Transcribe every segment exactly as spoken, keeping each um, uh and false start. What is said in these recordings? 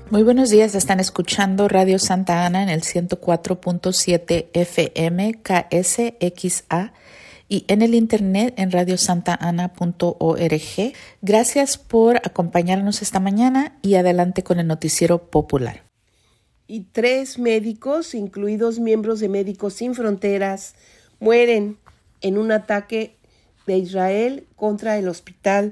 Muy buenos días, están escuchando Radio Santa Ana en el ciento cuatro punto siete F M K S X A y en el internet en radio santa ana punto org. Gracias por acompañarnos esta mañana y adelante con el noticiero popular. Y tres médicos, incluidos miembros de Médicos Sin Fronteras, mueren en un ataque de Israel contra el hospital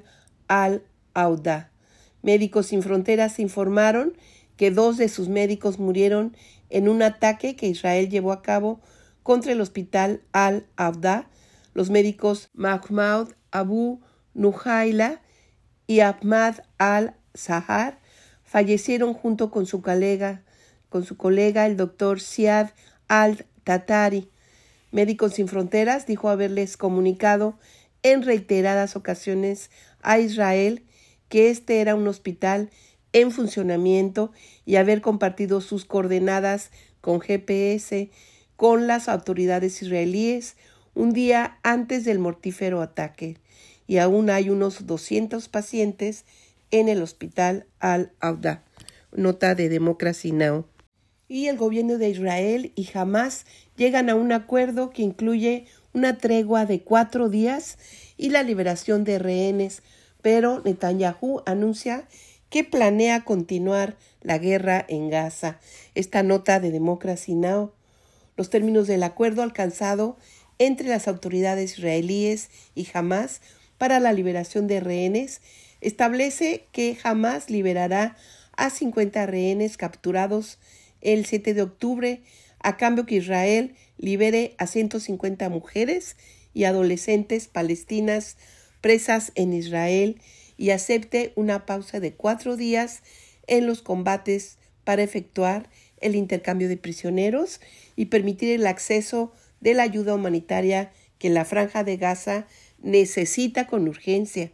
Al-Auda. Médicos Sin Fronteras informaron que dos de sus médicos murieron en un ataque que Israel llevó a cabo contra el hospital Al-Auda. Los médicos Mahmoud Abu Nujaila y Ahmad Al-Zahar fallecieron junto con su colega, con su colega el doctor Siad Al-Tatari. Médicos Sin Fronteras dijo haberles comunicado en reiteradas ocasiones a Israel que este era un hospital en funcionamiento y haber compartido sus coordenadas con G P S con las autoridades israelíes un día antes del mortífero ataque. Y aún hay unos doscientos pacientes en el hospital Al-Auda. Nota de Democracy Now! Y el gobierno de Israel y Hamas llegan a un acuerdo que incluye una tregua de cuatro días y la liberación de rehenes, pero Netanyahu anuncia que planea continuar la guerra en Gaza. Esta nota de Democracy Now! Los términos del acuerdo alcanzado entre las autoridades israelíes y Hamas para la liberación de rehenes establece que Hamas liberará a cincuenta rehenes capturados el siete de octubre, a cambio que Israel libere a ciento cincuenta mujeres y adolescentes palestinas presas en Israel y acepte una pausa de cuatro días en los combates para efectuar el intercambio de prisioneros y permitir el acceso de la ayuda humanitaria que la Franja de Gaza necesita con urgencia.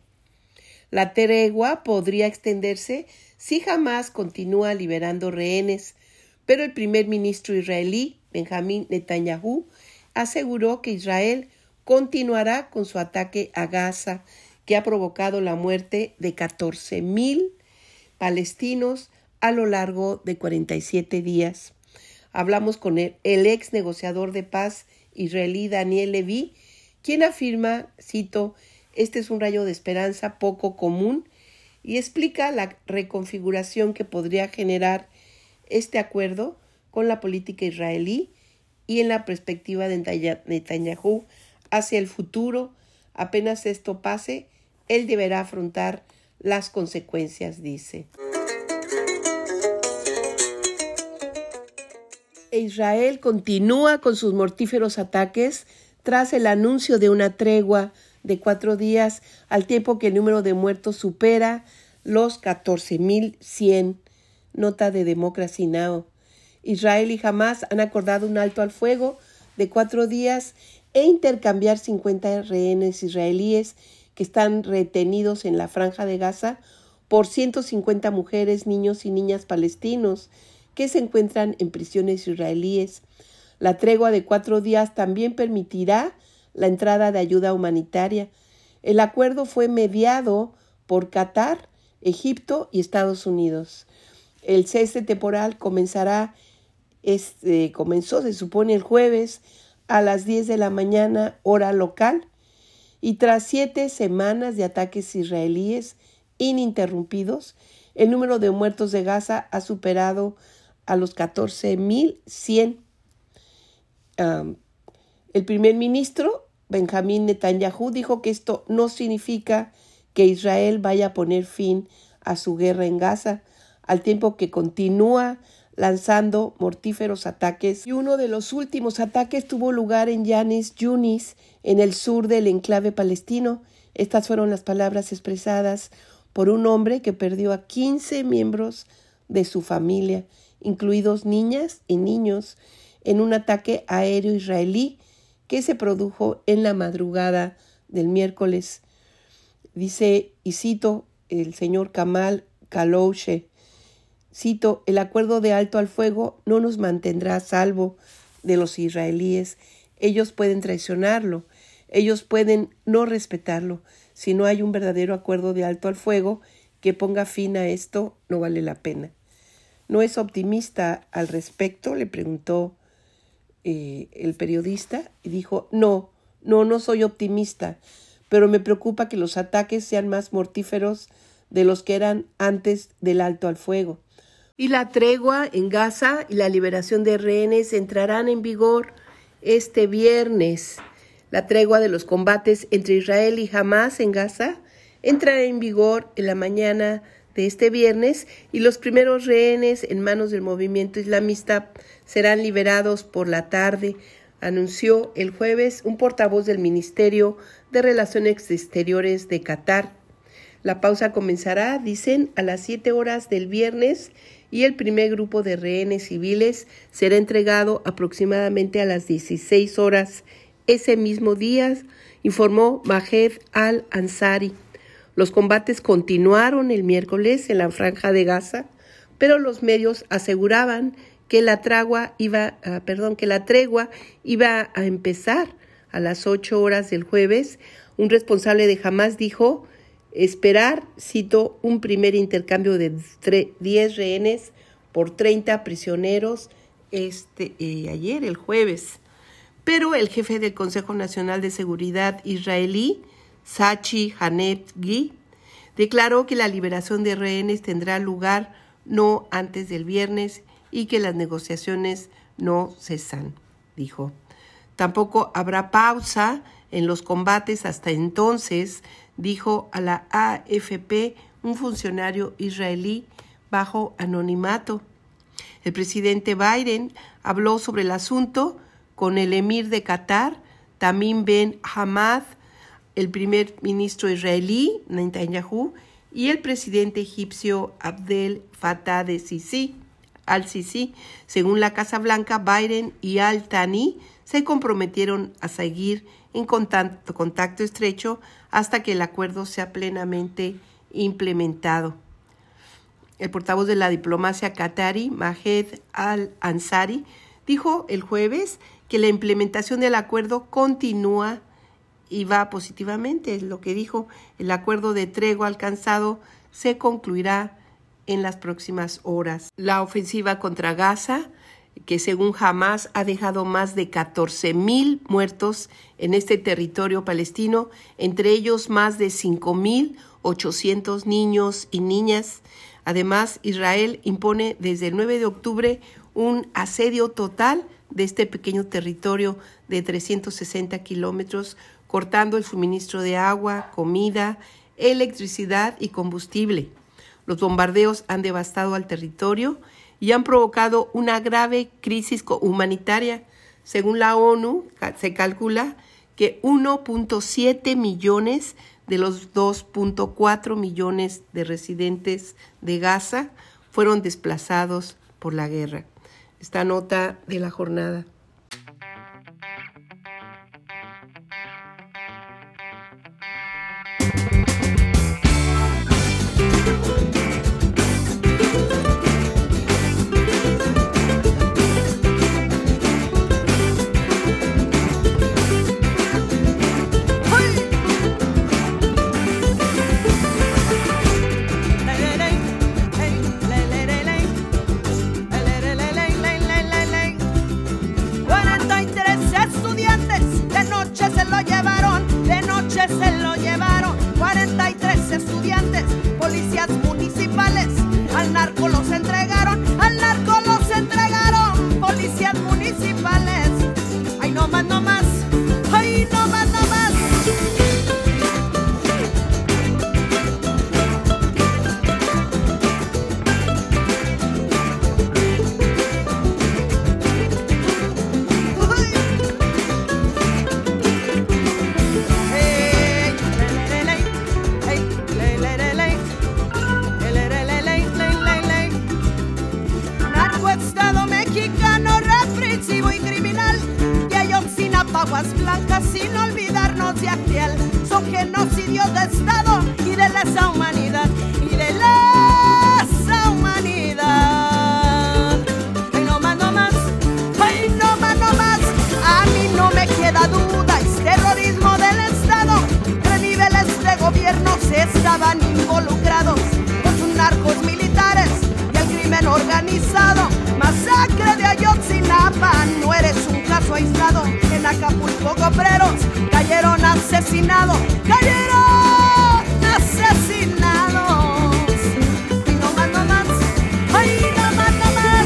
La tregua podría extenderse si Hamas continúa liberando rehenes, pero el primer ministro israelí, Benjamín Netanyahu, aseguró que Israel continuará con su ataque a Gaza, que ha provocado la muerte de catorce mil palestinos a lo largo de cuarenta y siete días. Hablamos con el, el ex negociador de paz israelí Daniel Levy, quien afirma, cito, este es un rayo de esperanza poco común, y explica la reconfiguración que podría generar este acuerdo con la política israelí y en la perspectiva de Netanyahu hacia el futuro. Apenas esto pase, él deberá afrontar las consecuencias, dice. Israel continúa con sus mortíferos ataques tras el anuncio de una tregua de cuatro días, al tiempo que el número de muertos supera los catorce mil cien. Nota de Democracy Now! Israel y Hamas han acordado un alto al fuego de cuatro días e intercambiar cincuenta rehenes israelíes que están retenidos en la Franja de Gaza por ciento cincuenta mujeres, niños y niñas palestinos que se encuentran en prisiones israelíes. La tregua de cuatro días también permitirá la entrada de ayuda humanitaria. El acuerdo fue mediado por Qatar, Egipto y Estados Unidos. El cese temporal comenzará, este, comenzó, se supone, el jueves a las diez de la mañana, hora local, y tras siete semanas de ataques israelíes ininterrumpidos, el número de muertos de Gaza ha superado a los catorce mil cien. Um, el primer ministro, Benjamín Netanyahu, dijo que esto no significa que Israel vaya a poner fin a su guerra en Gaza, al tiempo que continúa lanzando mortíferos ataques. Y uno de los últimos ataques tuvo lugar en Yanis Yunis, en el sur del enclave palestino. Estas fueron las palabras expresadas por un hombre que perdió a quince miembros de su familia, incluidos niñas y niños, en un ataque aéreo israelí que se produjo en la madrugada del miércoles. Dice, y cito, el señor Kamal Kalouche, cito, el acuerdo de alto al fuego no nos mantendrá a salvo de los israelíes. Ellos pueden traicionarlo, ellos pueden no respetarlo. Si no hay un verdadero acuerdo de alto al fuego que ponga fin a esto, no vale la pena. ¿No es optimista al respecto?, le preguntó eh, el periodista, y dijo, no, no, no soy optimista, pero me preocupa que los ataques sean más mortíferos de los que eran antes del alto al fuego. Y la tregua en Gaza y la liberación de rehenes entrarán en vigor este viernes. La tregua de los combates entre Israel y Hamás en Gaza entrará en vigor en la mañana de este viernes y los primeros rehenes en manos del movimiento islamista serán liberados por la tarde, anunció el jueves un portavoz del Ministerio de Relaciones Exteriores de Qatar. La pausa comenzará, dicen, a las siete horas del viernes y el primer grupo de rehenes civiles será entregado aproximadamente a las dieciséis horas ese mismo día, informó Mahed al-Ansari. Los combates continuaron el miércoles en la franja de Gaza, pero los medios aseguraban que la tregua iba, uh, perdón, que la tregua iba a empezar a las ocho horas del jueves. Un responsable de Hamás dijo esperar, cito, un primer intercambio de diez rehenes por treinta prisioneros este, eh, ayer, el jueves. Pero el jefe del Consejo Nacional de Seguridad israelí, Sachi Hanetgi, declaró que la liberación de rehenes tendrá lugar no antes del viernes y que las negociaciones no cesan, dijo. Tampoco habrá pausa en los combates hasta entonces, dijo a la A F P un funcionario israelí bajo anonimato. El presidente Biden habló sobre el asunto con el emir de Qatar, Tamim Ben Hamad, el primer ministro israelí, Netanyahu, y el presidente egipcio Abdel Fattah al-Sisi. al-Sisi. Según la Casa Blanca, Biden y al-Thani se comprometieron a seguir en contacto, contacto estrecho hasta que el acuerdo sea plenamente implementado. El portavoz de la diplomacia qatarí, Mahed al-Ansari, dijo el jueves que la implementación del acuerdo continúa y va positivamente. Es lo que dijo. El acuerdo de tregua alcanzado se concluirá en las próximas horas. La ofensiva contra Gaza, que según Hamás ha dejado más de catorce mil muertos en este territorio palestino, entre ellos más de cinco mil ochocientos niños y niñas. Además, Israel impone desde el nueve de octubre un asedio total de este pequeño territorio de trescientos sesenta kilómetros, cortando el suministro de agua, comida, electricidad y combustible. Los bombardeos han devastado al territorio y han provocado una grave crisis humanitaria. Según la ONU, se calcula que uno punto siete millones de los dos punto cuatro millones de residentes de Gaza fueron desplazados por la guerra. Esta nota de la jornada. Policías municipales al narco los entregaron, al narco los entregaron, policías municipales. Ay, no más, no más, ay, no más, no más. Aguas blancas sin olvidarnos de aquel, son genocidios de Estado y de lesa humanidad, y de lesa humanidad. Ay, no más, no más, ay, no más, no más. A mí no me queda duda, es terrorismo del Estado. Tres niveles de gobierno se estaban involucrados, los narcos militares y el crimen organizado. es un caso aislado. En Acapulco obreros cayeron asesinados, cayeron asesinados. Y no más, no más, ay, no más, no más.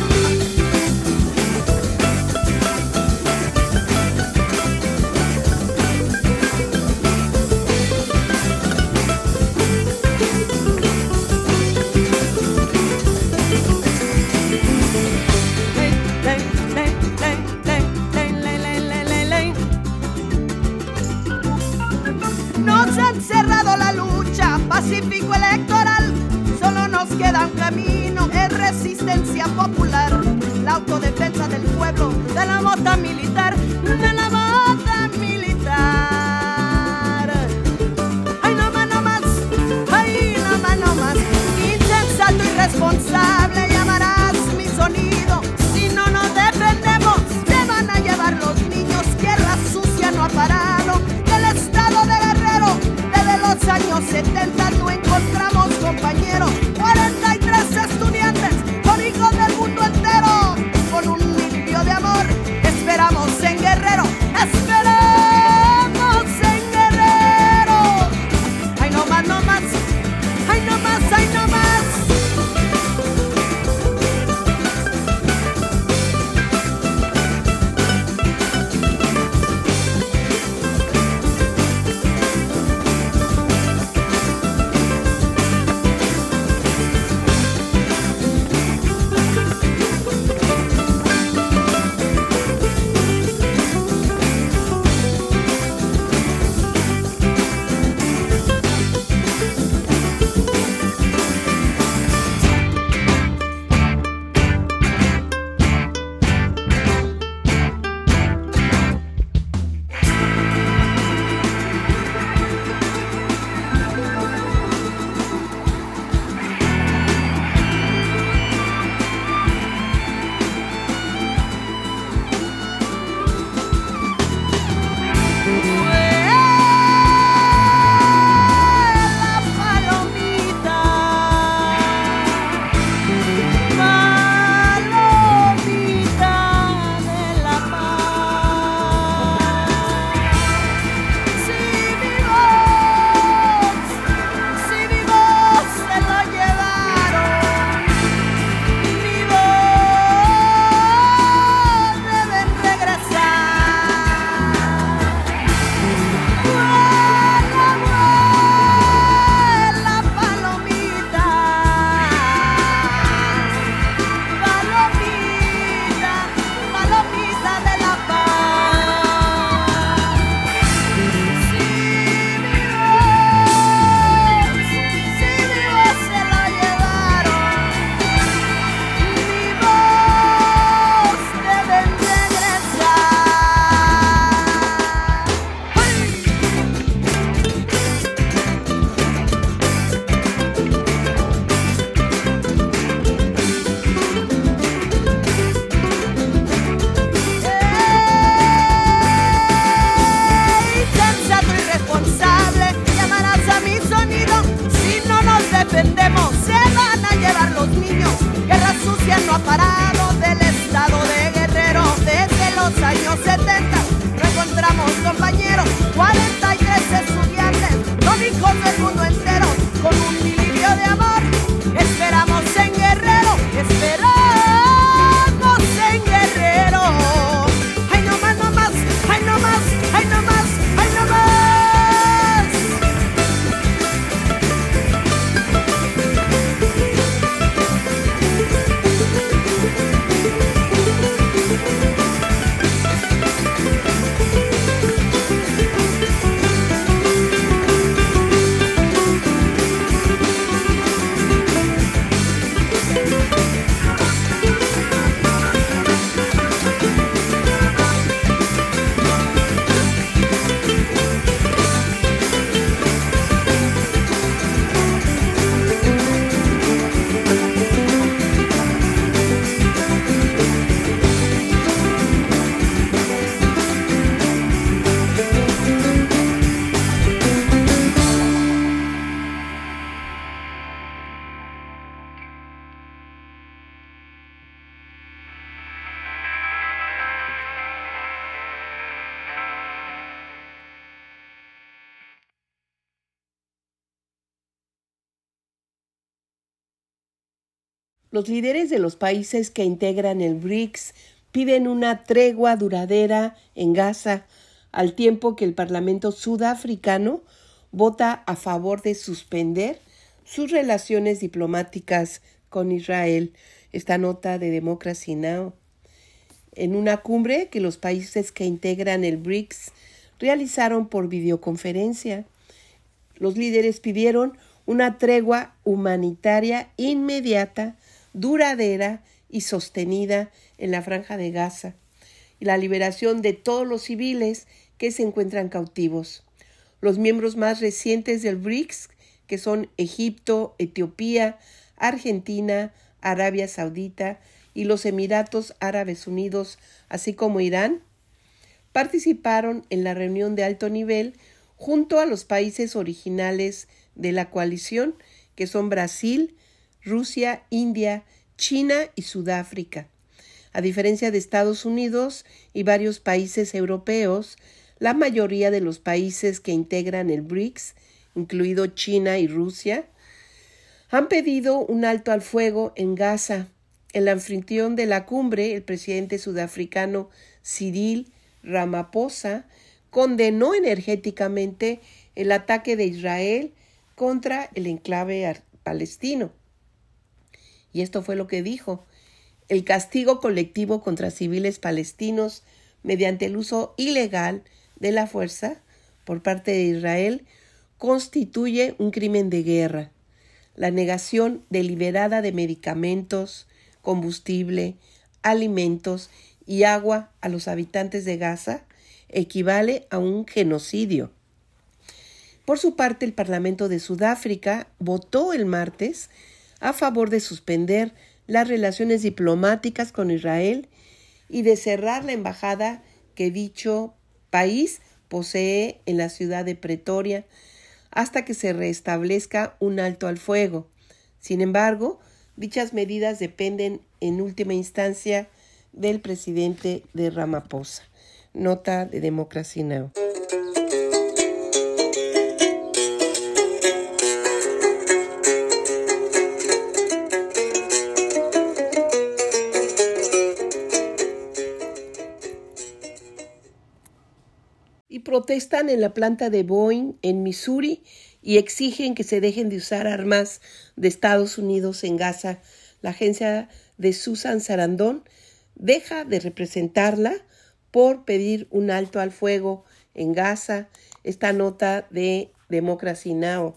Nos han cerrado la lucha pacífico electoral, solo nos queda un camino, es resistencia popular, la autodefensa del pueblo, de la mota militar, de la mota militar. Ay, no más, no más, ay, no más, no más. Insensato, irresponsable, llamarás mi sonido. Si no nos defendemos, se van a llevar los niños. Guerra sucia no ha parado. Del estado de Guerrero, desde los años setenta no encontramos compañeros. cuarenta y tres estudiantes con hijos del mundo entero, con un milio de amor. Esperamos en Guerrero, esperamos en Guerrero. Ay, no más, no más, ay, no más, ay, no más. Los líderes de los países que integran el BRICS piden una tregua duradera en Gaza, al tiempo que el Parlamento sudafricano vota a favor de suspender sus relaciones diplomáticas con Israel. Esta nota de Democracy Now! En una cumbre que los países que integran el BRICS realizaron por videoconferencia, los líderes pidieron una tregua humanitaria inmediata, duradera y sostenida en la Franja de Gaza, y la liberación de todos los civiles que se encuentran cautivos. Los miembros más recientes del BRICS, que son Egipto, Etiopía, Argentina, Arabia Saudita y los Emiratos Árabes Unidos, así como Irán, participaron en la reunión de alto nivel junto a los países originales de la coalición, que son Brasil, Rusia, India, China y Sudáfrica. A diferencia de Estados Unidos y varios países europeos, la mayoría de los países que integran el BRICS, incluido China y Rusia, han pedido un alto al fuego en Gaza. El anfitrión de la cumbre, el presidente sudafricano Cyril Ramaphosa, condenó energéticamente el ataque de Israel contra el enclave palestino. Y esto fue lo que dijo: el castigo colectivo contra civiles palestinos mediante el uso ilegal de la fuerza por parte de Israel constituye un crimen de guerra. La negación deliberada de medicamentos, combustible, alimentos y agua a los habitantes de Gaza equivale a un genocidio. Por su parte, el Parlamento de Sudáfrica votó el martes a favor de suspender las relaciones diplomáticas con Israel y de cerrar la embajada que dicho país posee en la ciudad de Pretoria hasta que se restablezca un alto al fuego. Sin embargo, dichas medidas dependen en última instancia del presidente de Ramaphosa. Nota de Democracy Now! Y protestan en la planta de Boeing en Missouri y exigen que se dejen de usar armas de Estados Unidos en Gaza. La agencia de Susan Sarandon deja de representarla por pedir un alto al fuego en Gaza. Esta nota de Democracy Now!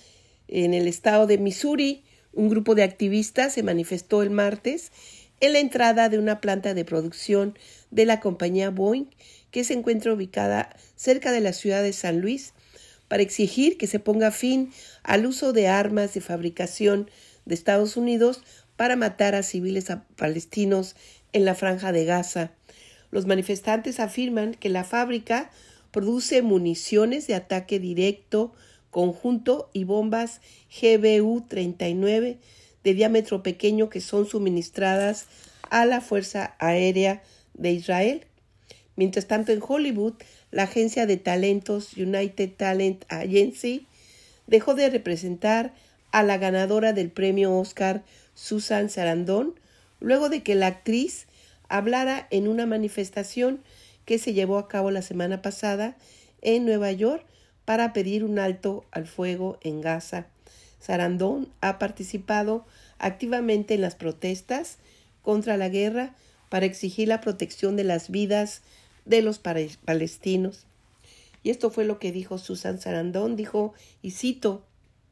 En el estado de Missouri, un grupo de activistas se manifestó el martes en la entrada de una planta de producción de la compañía Boeing, que se encuentra ubicada cerca de la ciudad de San Luis, para exigir que se ponga fin al uso de armas de fabricación de Estados Unidos para matar a civiles palestinos en la Franja de Gaza. Los manifestantes afirman que la fábrica produce municiones de ataque directo, conjunto y bombas G B U treinta y nueve de diámetro pequeño que son suministradas a la Fuerza Aérea de Israel. Mientras tanto, en Hollywood, la agencia de talentos United Talent Agency dejó de representar a la ganadora del premio Oscar, Susan Sarandon, luego de que la actriz hablara en una manifestación que se llevó a cabo la semana pasada en Nueva York para pedir un alto al fuego en Gaza. Sarandon ha participado activamente en las protestas contra la guerra para exigir la protección de las vidas de los palestinos. Y esto fue lo que dijo Susan Sarandon. Dijo, y cito: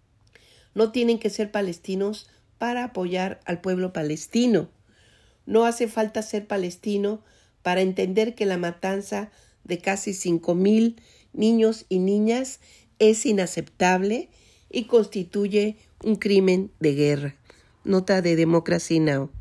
no tienen que ser palestinos para apoyar al pueblo palestino. No hace falta ser palestino para entender que la matanza de casi cinco mil niños y niñas es inaceptable y constituye un crimen de guerra. Nota de Democracy Now!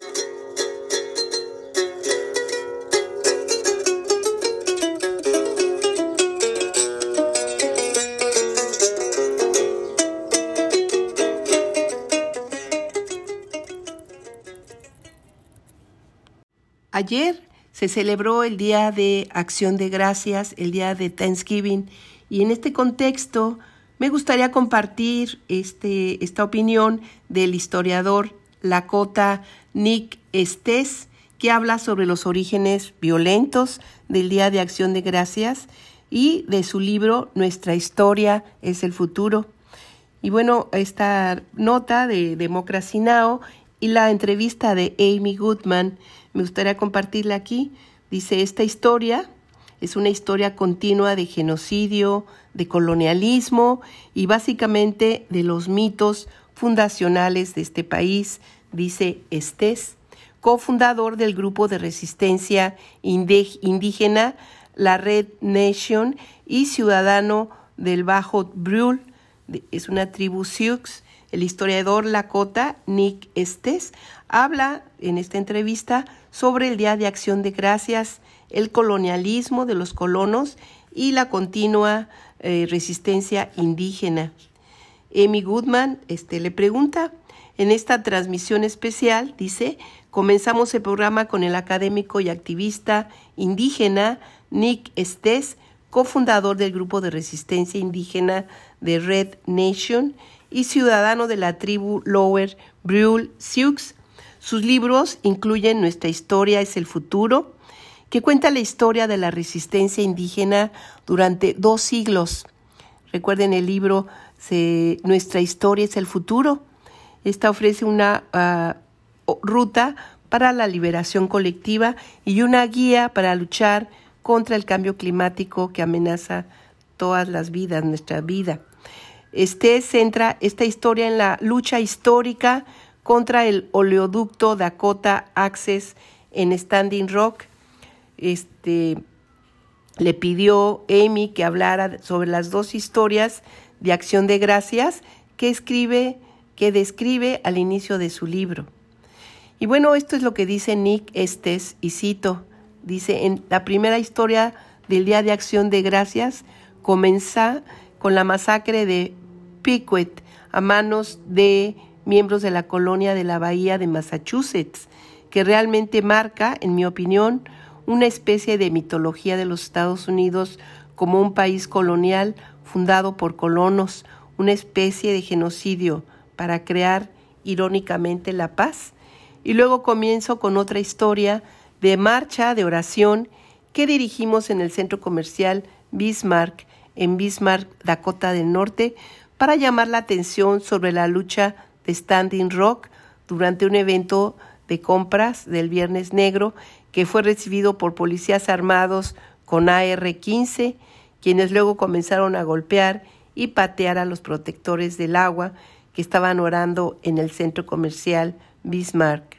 Ayer se celebró el Día de Acción de Gracias, el Día de Thanksgiving, y en este contexto me gustaría compartir este, esta opinión del historiador Lakota Nick Estes, que habla sobre los orígenes violentos del Día de Acción de Gracias y de su libro Nuestra historia es el futuro. Y bueno, esta nota de Democracy Now! Y la entrevista de Amy Goodman, me gustaría compartirla aquí. Dice, esta historia es una historia continua de genocidio, de colonialismo y básicamente de los mitos fundacionales de este país, dice Estes, cofundador del grupo de resistencia indígena, la Red Nation, y ciudadano del Bajo Brule, es una tribu Sioux. El historiador Lakota Nick Estes habla en esta entrevista sobre el Día de Acción de Gracias, el colonialismo de los colonos y la continua eh, resistencia indígena. Amy Goodman este, le pregunta, en esta transmisión especial, dice, comenzamos el programa con el académico y activista indígena Nick Estes, cofundador del grupo de resistencia indígena de Red Nation y ciudadano de la tribu Lower Brule Sioux. Sus libros incluyen Nuestra historia es el futuro, que cuenta la historia de la resistencia indígena durante dos siglos. Recuerden el libro se, Nuestra historia es el futuro. Esta ofrece una uh, ruta para la liberación colectiva y una guía para luchar contra el cambio climático que amenaza todas las vidas, nuestra vida. Este centra esta historia en la lucha histórica contra el oleoducto Dakota Access en Standing Rock. Este, le pidió Amy que hablara sobre las dos historias de Acción de Gracias que escribe, que describe al inicio de su libro. Y bueno, esto es lo que dice Nick Estes, y cito, dice, en la primera historia del Día de Acción de Gracias comienza con la masacre de Pequot a manos de miembros de la colonia de la Bahía de Massachusetts, que realmente marca, en mi opinión, una especie de mitología de los Estados Unidos como un país colonial fundado por colonos, una especie de genocidio para crear, irónicamente, la paz. Y luego comienzo con otra historia de marcha de oración que dirigimos en el centro comercial Bismarck, en Bismarck, Dakota del Norte, para llamar la atención sobre la lucha de Standing Rock durante un evento de compras del Viernes Negro que fue recibido por policías armados con A R quince, quienes luego comenzaron a golpear y patear a los protectores del agua que estaban orando en el centro comercial Bismarck.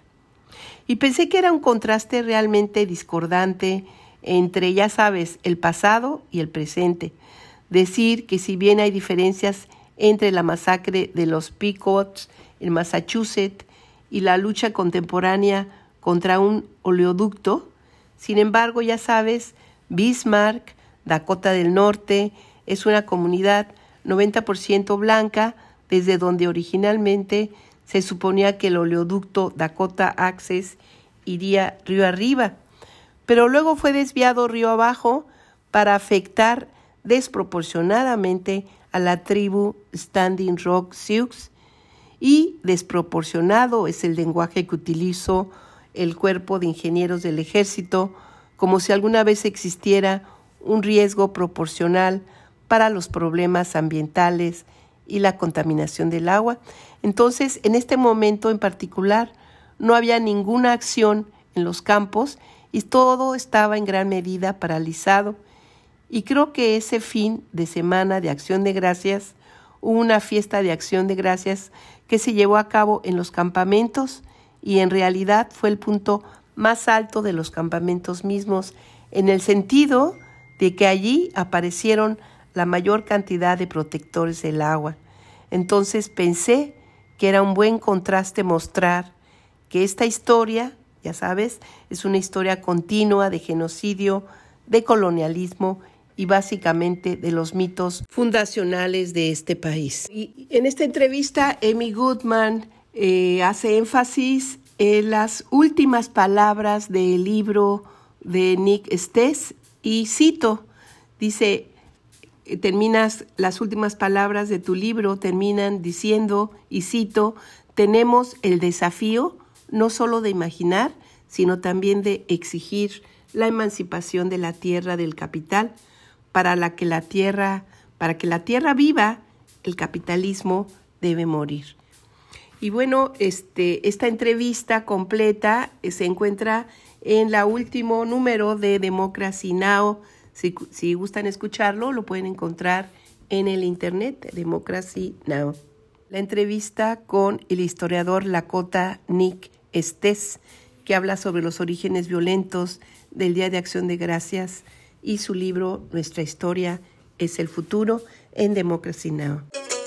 Y pensé que era un contraste realmente discordante entre, ya sabes, el pasado y el presente. Decir que si bien hay diferencias entre la masacre de los Pequots en Massachusetts y la lucha contemporánea contra un oleoducto, sin embargo, ya sabes, Bismarck, Dakota del Norte, es una comunidad noventa por ciento blanca, desde donde originalmente se suponía que el oleoducto Dakota Access iría río arriba, pero luego fue desviado río abajo para afectar desproporcionadamente a la tribu Standing Rock Sioux, y desproporcionado es el lenguaje que utilizó el cuerpo de ingenieros del ejército, como si alguna vez existiera un riesgo proporcional para los problemas ambientales y la contaminación del agua. Entonces, en este momento en particular, no había ninguna acción en los campos y todo estaba en gran medida paralizado. Y creo que ese fin de semana de Acción de Gracias, hubo una fiesta de Acción de Gracias que se llevó a cabo en los campamentos y en realidad fue el punto más alto de los campamentos mismos, en el sentido de que allí aparecieron la mayor cantidad de protectores del agua. Entonces pensé que era un buen contraste mostrar que esta historia, ya sabes, es una historia continua de genocidio, de colonialismo y básicamente de los mitos fundacionales de este país. Y en esta entrevista, Amy Goodman eh, hace énfasis en las últimas palabras del libro de Nick Estes y cito, dice, terminas las últimas palabras de tu libro, terminan diciendo, y cito, tenemos el desafío no solo de imaginar, sino también de exigir la emancipación de la tierra del capital, para la que la tierra, para que la tierra viva, el capitalismo debe morir. Y bueno, este, esta entrevista completa se encuentra en el último número de Democracy Now! Si, si gustan escucharlo, lo pueden encontrar en el internet, Democracy Now! La entrevista con el historiador Lakota Nick Estés, que habla sobre los orígenes violentos del Día de Acción de Gracias y su libro Nuestra Historia es el Futuro en Democracy Now!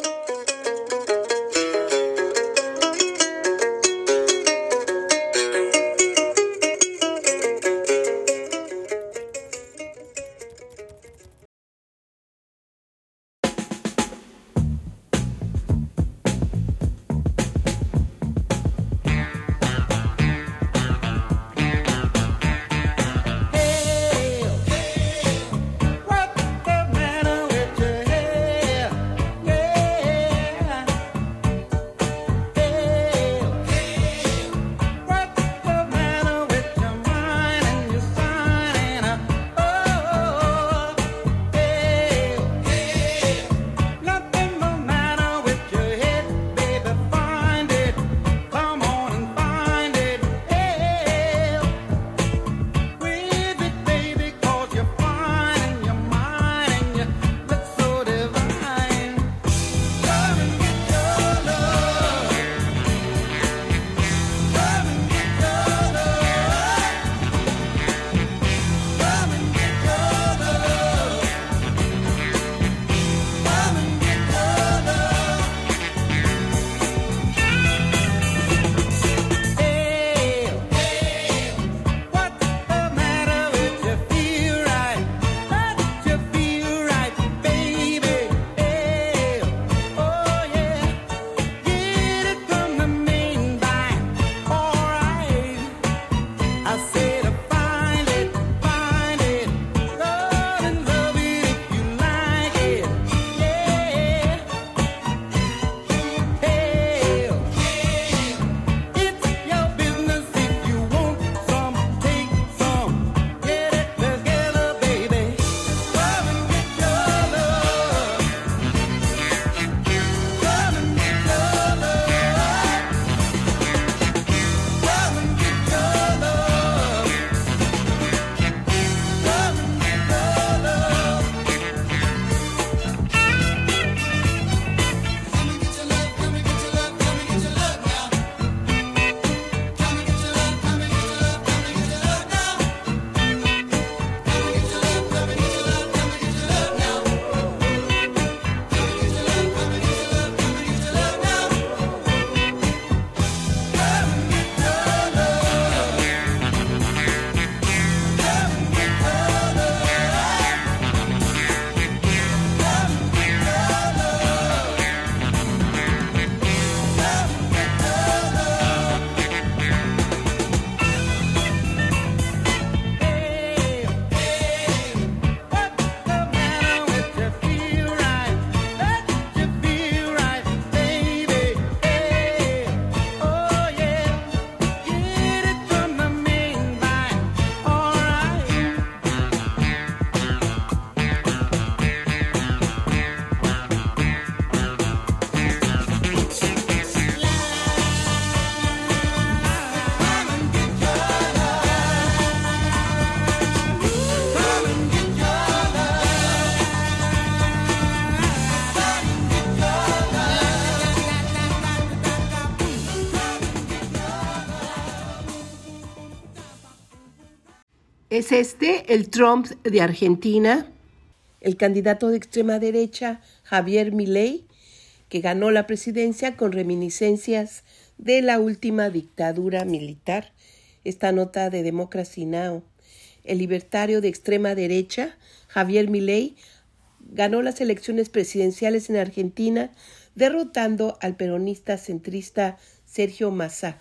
¿Es este el Trump de Argentina? El candidato de extrema derecha, Javier Milei, que ganó la presidencia con reminiscencias de la última dictadura militar. Esta nota de Democracy Now! El libertario de extrema derecha, Javier Milei, ganó las elecciones presidenciales en Argentina, derrotando al peronista centrista Sergio Massa.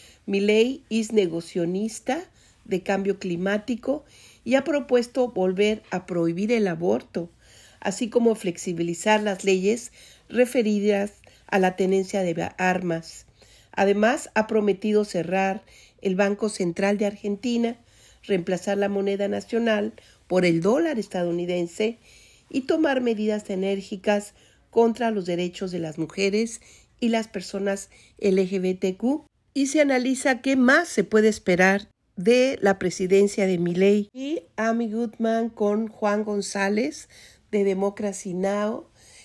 Milei es negacionista de cambio climático y ha propuesto volver a prohibir el aborto, así como flexibilizar las leyes referidas a la tenencia de armas. Además, ha prometido cerrar el Banco Central de Argentina, reemplazar la moneda nacional por el dólar estadounidense y tomar medidas enérgicas contra los derechos de las mujeres y las personas L G B T Q. Y se analiza qué más se puede esperar de la presidencia de Milei. Y Amy Goodman con Juan González de Democracy Now!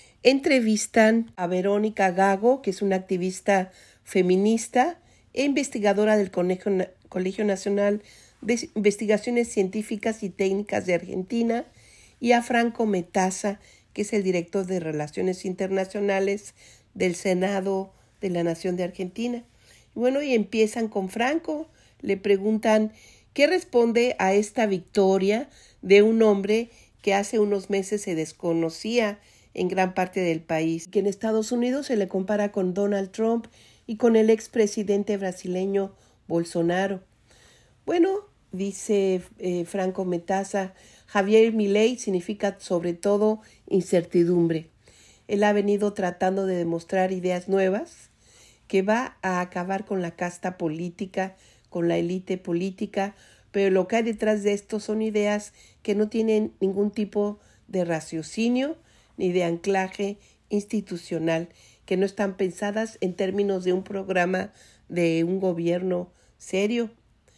Entrevistan a Verónica Gago, que es una activista feminista e investigadora del Colegio, Colegio Nacional de Investigaciones Científicas y Técnicas de Argentina, y a Franco Metaza, que es el director de Relaciones Internacionales del Senado de la Nación de Argentina. Y bueno, y empiezan con Franco, le preguntan qué responde a esta victoria de un hombre que hace unos meses se desconocía en gran parte del país, que en Estados Unidos se le compara con Donald Trump y con el expresidente brasileño Bolsonaro. Bueno, dice eh, Franco Metaza, Javier Milei significa sobre todo incertidumbre. Él ha venido tratando de demostrar ideas nuevas que va a acabar con la casta política, con la élite política, pero lo que hay detrás de esto son ideas que no tienen ningún tipo de raciocinio ni de anclaje institucional, que no están pensadas en términos de un programa de un gobierno serio.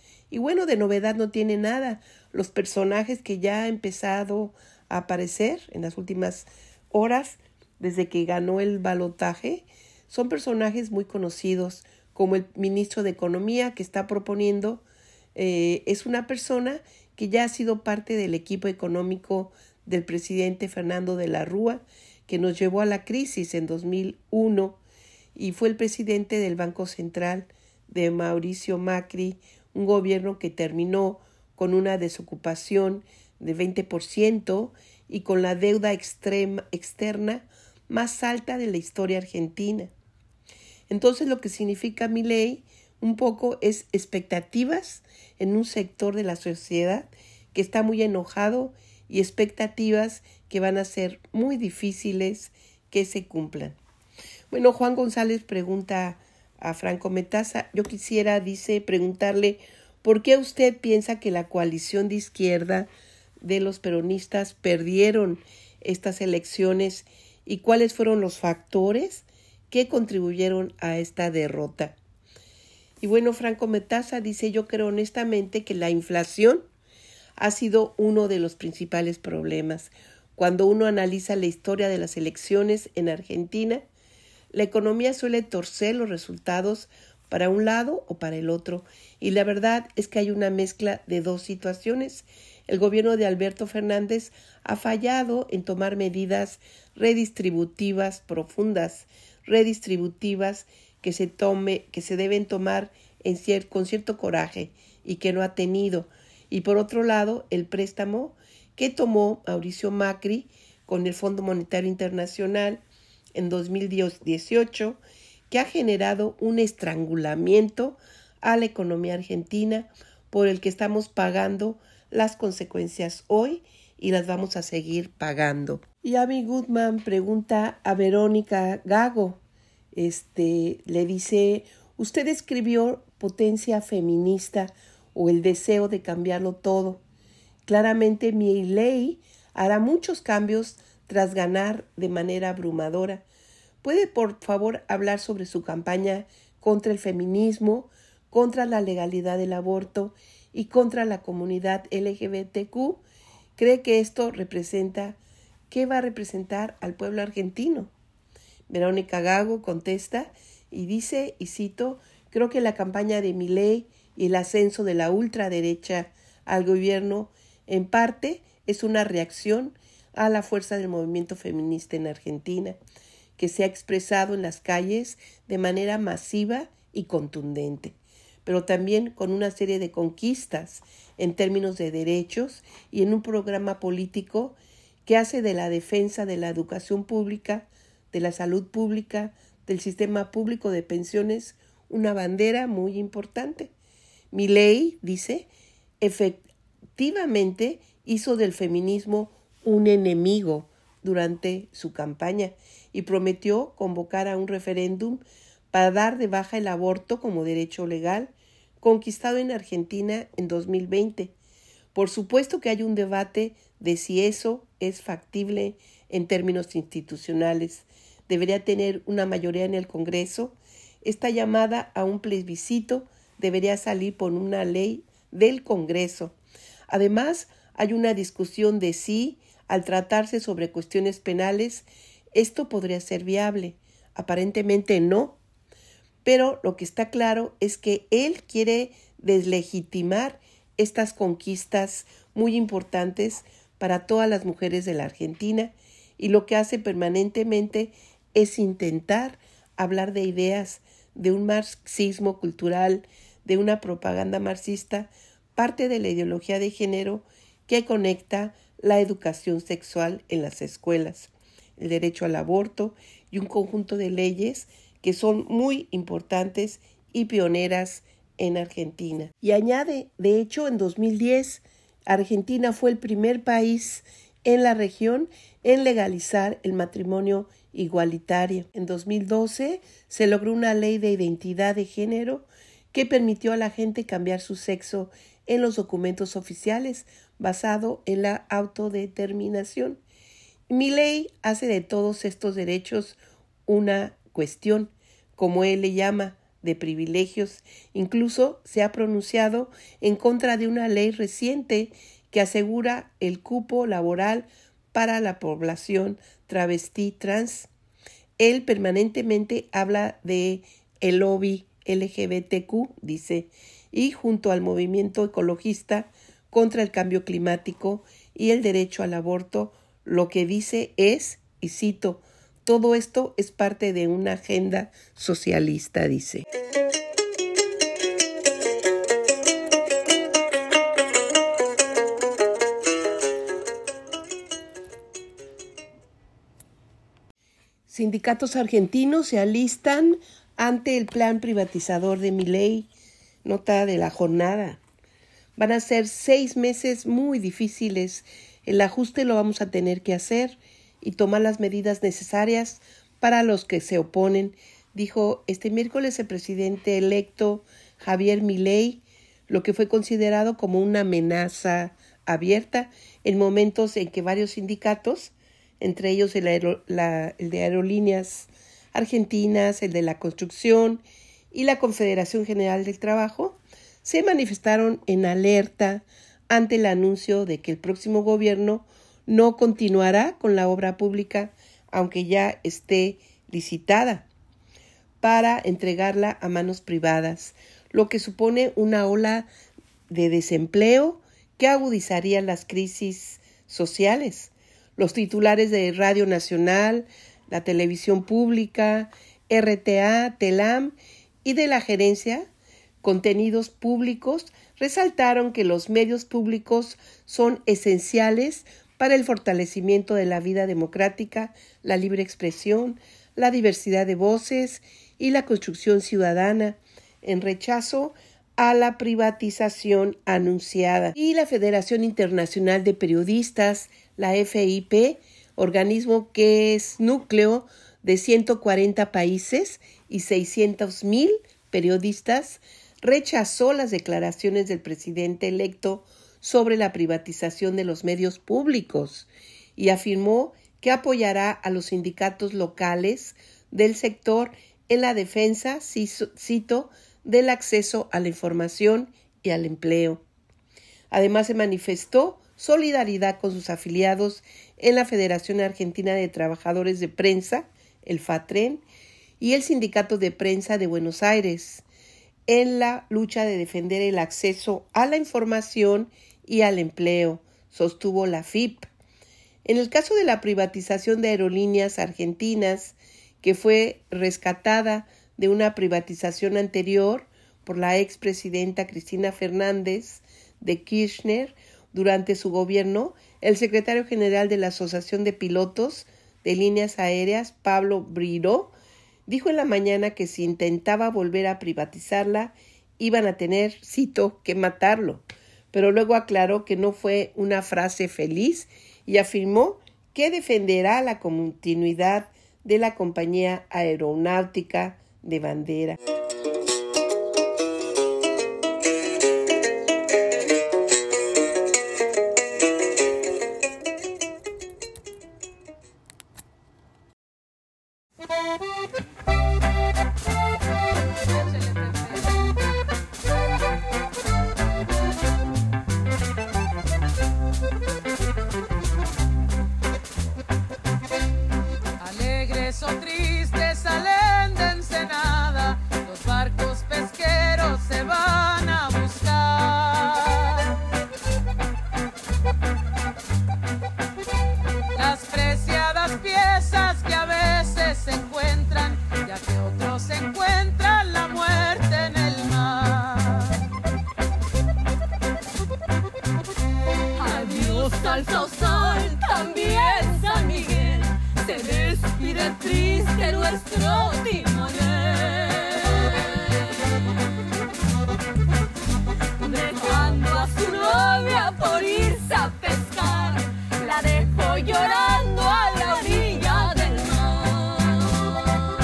Y bueno, de novedad no tiene nada. Los personajes que ya han empezado a aparecer en las últimas horas, desde que ganó el balotaje, son personajes muy conocidos, como el ministro de Economía que está proponiendo. Eh, es una persona que ya ha sido parte del equipo económico del presidente Fernando de la Rúa, que nos llevó a la crisis en dos mil uno, y fue el presidente del Banco Central de Mauricio Macri, un gobierno que terminó con una desocupación de veinte por ciento y con la deuda extrema, externa más alta de la historia argentina. Entonces, lo que significa Milei un poco es expectativas en un sector de la sociedad que está muy enojado y expectativas que van a ser muy difíciles que se cumplan. Bueno, Juan González pregunta a Franco Metaza, yo quisiera, dice, preguntarle, ¿por qué usted piensa que la coalición de izquierda de los peronistas perdieron estas elecciones y cuáles fueron los factores que contribuyeron a esta derrota? Y bueno, Franco Metaza dice, yo creo honestamente que la inflación ha sido uno de los principales problemas. Cuando uno analiza la historia de las elecciones en Argentina, la economía suele torcer los resultados para un lado o para el otro, y la verdad es que hay una mezcla de dos situaciones. El gobierno de Alberto Fernández ha fallado en tomar medidas redistributivas profundas, redistributivas que se tome, que se deben tomar en cier- con cierto coraje y que no ha tenido. Y por otro lado, el préstamo que tomó Mauricio Macri con el Fondo Monetario Internacional en dos mil dieciocho, que ha generado un estrangulamiento a la economía argentina por el que estamos pagando las consecuencias hoy y las vamos a seguir pagando. Y Amy Goodman pregunta a Verónica Gago, este, le dice, usted escribió Potencia Feminista o el deseo de cambiarlo todo. Claramente Milei hará muchos cambios tras ganar de manera abrumadora. ¿Puede por favor hablar sobre su campaña contra el feminismo, contra la legalidad del aborto y contra la comunidad L G B T Q? ¿Cree que esto representa, qué va a representar al pueblo argentino? Verónica Gago contesta y dice, y cito, creo que la campaña de Milei y el ascenso de la ultraderecha al gobierno en parte es una reacción a la fuerza del movimiento feminista en Argentina, que se ha expresado en las calles de manera masiva y contundente, pero también con una serie de conquistas en términos de derechos y en un programa político que hace de la defensa de la educación pública, de la salud pública, del sistema público de pensiones una bandera muy importante. Milei, dice, efectivamente hizo del feminismo un enemigo durante su campaña y prometió convocar a un referéndum para dar de baja el aborto como derecho legal, conquistado en Argentina en dos mil veinte. Por supuesto que hay un debate de si eso es factible en términos institucionales. Debería tener una mayoría en el Congreso. Esta llamada a un plebiscito debería salir por una ley del Congreso. Además, hay una discusión de si, al tratarse sobre cuestiones penales, esto podría ser viable. Aparentemente no. Pero lo que está claro es que él quiere deslegitimar estas conquistas muy importantes para todas las mujeres de la Argentina, y lo que hace permanentemente es intentar hablar de ideas, de un marxismo cultural, de una propaganda marxista, parte de la ideología de género que conecta la educación sexual en las escuelas, el derecho al aborto y un conjunto de leyes que son muy importantes y pioneras en Argentina. Y añade, de hecho, en dos mil diez, Argentina fue el primer país en la región en legalizar el matrimonio igualitario. En dos mil doce se logró una ley de identidad de género que permitió a la gente cambiar su sexo en los documentos oficiales basado en la autodeterminación. Milei hace de todos estos derechos una cuestión, como él le llama, de privilegios. Incluso se ha pronunciado en contra de una ley reciente que asegura el cupo laboral para la población travesti trans. Él permanentemente habla de el lobby L G B T Q, dice, y junto al movimiento ecologista contra el cambio climático y el derecho al aborto, lo que dice es, y cito, todo esto es parte de una agenda socialista, dice. Sindicatos argentinos se alistan ante el plan privatizador de Milei. Nota de la jornada. Van a ser seis meses muy difíciles. El ajuste lo vamos a tener que hacer y tomar las medidas necesarias para los que se oponen, dijo este miércoles el presidente electo Javier Milei, lo que fue considerado como una amenaza abierta en momentos en que varios sindicatos, entre ellos el, aero, la, el de aerolíneas argentinas, el de la construcción y la Confederación General del Trabajo, se manifestaron en alerta ante el anuncio de que el próximo gobierno no continuará con la obra pública, aunque ya esté licitada, para entregarla a manos privadas, lo que supone una ola de desempleo que agudizaría las crisis sociales. Los titulares de Radio Nacional, la Televisión Pública, R T A, TELAM y de la Gerencia Contenidos Públicos resaltaron que los medios públicos son esenciales para el fortalecimiento de la vida democrática, la libre expresión, la diversidad de voces y la construcción ciudadana, en rechazo a la privatización anunciada. Y la Federación Internacional de Periodistas, la F I P, organismo que es núcleo de ciento cuarenta países y seiscientos mil periodistas, rechazó las declaraciones del presidente electo sobre la privatización de los medios públicos y afirmó que apoyará a los sindicatos locales del sector en la defensa, cito, del acceso a la información y al empleo. Además, se manifestó solidaridad con sus afiliados en la Federación Argentina de Trabajadores de Prensa, el FATREN, y el Sindicato de Prensa de Buenos Aires, en la lucha de defender el acceso a la información y al empleo, sostuvo la F I P. En el caso de la privatización de aerolíneas argentinas, que fue rescatada de una privatización anterior por la expresidenta Cristina Fernández de Kirchner durante su gobierno, el secretario general de la Asociación de Pilotos de Líneas Aéreas, Pablo Briro, dijo en la mañana que si intentaba volver a privatizarla, iban a tener, cito, que matarlo. Pero luego aclaró que no fue una frase feliz y afirmó que defenderá la continuidad de la compañía aeronáutica de bandera. Alegres o tristes salen de Ensenada, los barcos pesqueros se van a buscar las preciadas piezas que a veces se encuentran, ya que otros encuentran la muerte en el mar. Adiós al Sausal, también San Miguel, se despide triste nuestro timonel, dejando a su novia por irse a pescar, la dejó llorando a la orilla del mar.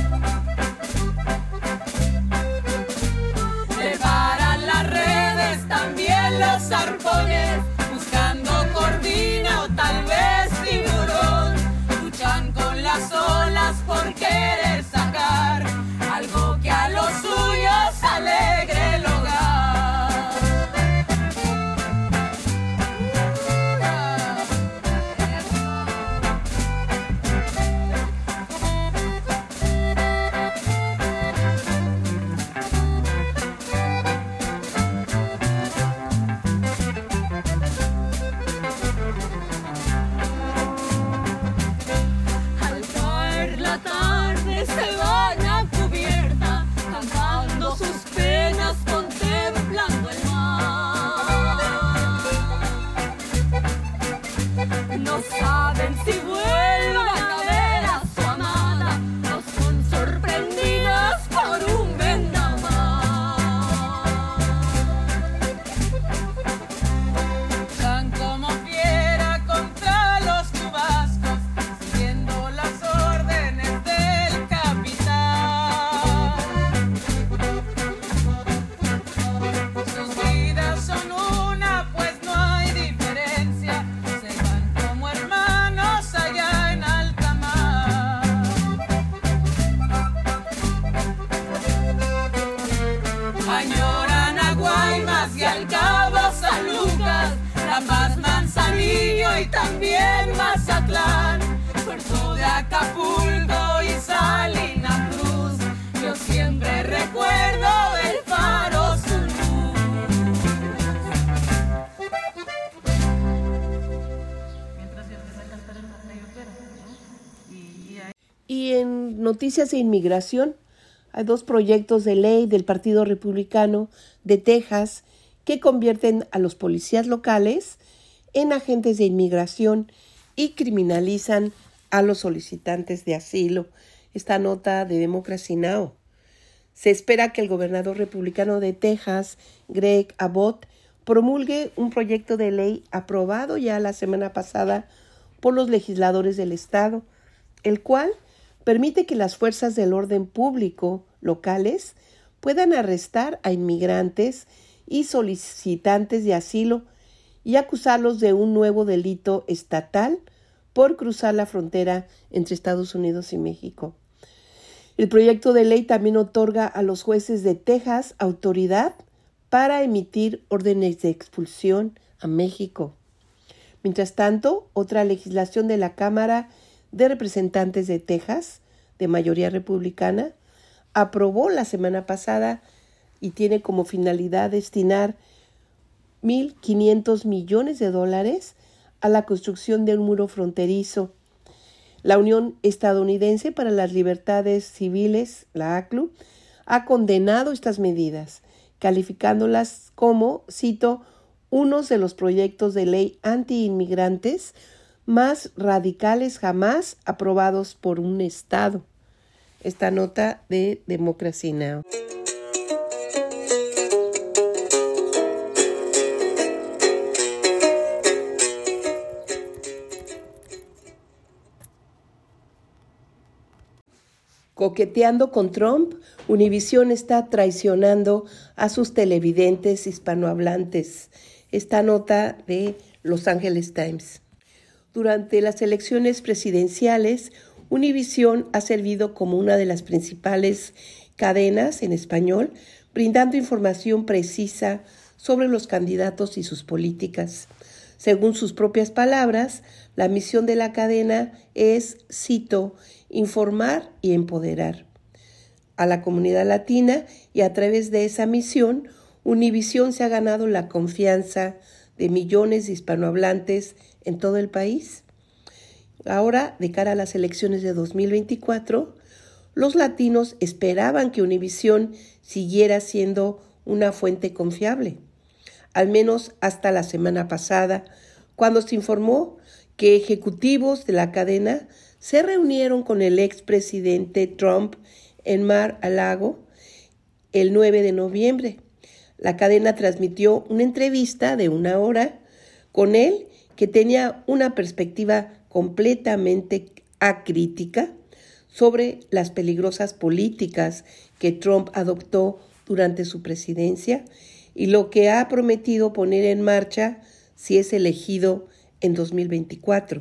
Preparan las redes, también los arpones, buscando corvina o tal vez tiburón, luchan con las olas por querer sacar algo que a los suyos alegre el hogar. Al caer la tarde se van a cubierta, cantando sus penas, contemplando el mar. No saben si vuelvan a ver a su amada, o son sorprendidos por un vendaval. Luchan como fiera contra los chubascos, siguiendo las órdenes del capitán. Sus vidas son una, pues no hay diferencia, se van como hermanos allá en alta mar. Añoran a Guaymas y al Cabo San Lucas, La Paz, Manzanillo y también Mazatlán, Puerto de Acapulco y Salina Cruz. Yo siempre recuerdo el faro su luz. Y en noticias de inmigración, hay dos proyectos de ley del Partido Republicano de Texas que convierten a los policías locales en agentes de inmigración y criminalizan a los solicitantes de asilo. Esta nota de Democracy Now! Se espera que el gobernador republicano de Texas, Greg Abbott, promulgue un proyecto de ley aprobado ya la semana pasada por los legisladores del estado, el cual permite que las fuerzas del orden público locales puedan arrestar a inmigrantes y solicitantes de asilo y acusarlos de un nuevo delito estatal por cruzar la frontera entre Estados Unidos y México. El proyecto de ley también otorga a los jueces de Texas autoridad para emitir órdenes de expulsión a México. Mientras tanto, otra legislación de la Cámara de Representantes de Texas, de mayoría republicana, aprobó la semana pasada y tiene como finalidad destinar mil quinientos millones de dólares a la construcción de un muro fronterizo. La Unión Estadounidense para las Libertades Civiles, la A C L U, ha condenado estas medidas, calificándolas como, cito, unos de los proyectos de ley anti-inmigrantes más radicales jamás aprobados por un Estado. Esta nota de Democracy Now! Coqueteando con Trump, Univisión está traicionando a sus televidentes hispanohablantes. Esta nota de Los Angeles Times. Durante las elecciones presidenciales, Univisión ha servido como una de las principales cadenas en español, brindando información precisa sobre los candidatos y sus políticas. Según sus propias palabras, la misión de la cadena es, cito, informar y empoderar a la comunidad latina, y a través de esa misión, Univisión se ha ganado la confianza de millones de hispanohablantes en todo el país. Ahora, de cara a las elecciones de dos mil veinticuatro, los latinos esperaban que Univisión siguiera siendo una fuente confiable, al menos hasta la semana pasada, cuando se informó que ejecutivos de la cadena se reunieron con el expresidente Trump en Mar-a-Lago el nueve de noviembre. La cadena transmitió una entrevista de una hora con él, que tenía una perspectiva completamente acrítica sobre las peligrosas políticas que Trump adoptó durante su presidencia y lo que ha prometido poner en marcha si es elegido en dos mil veinticuatro.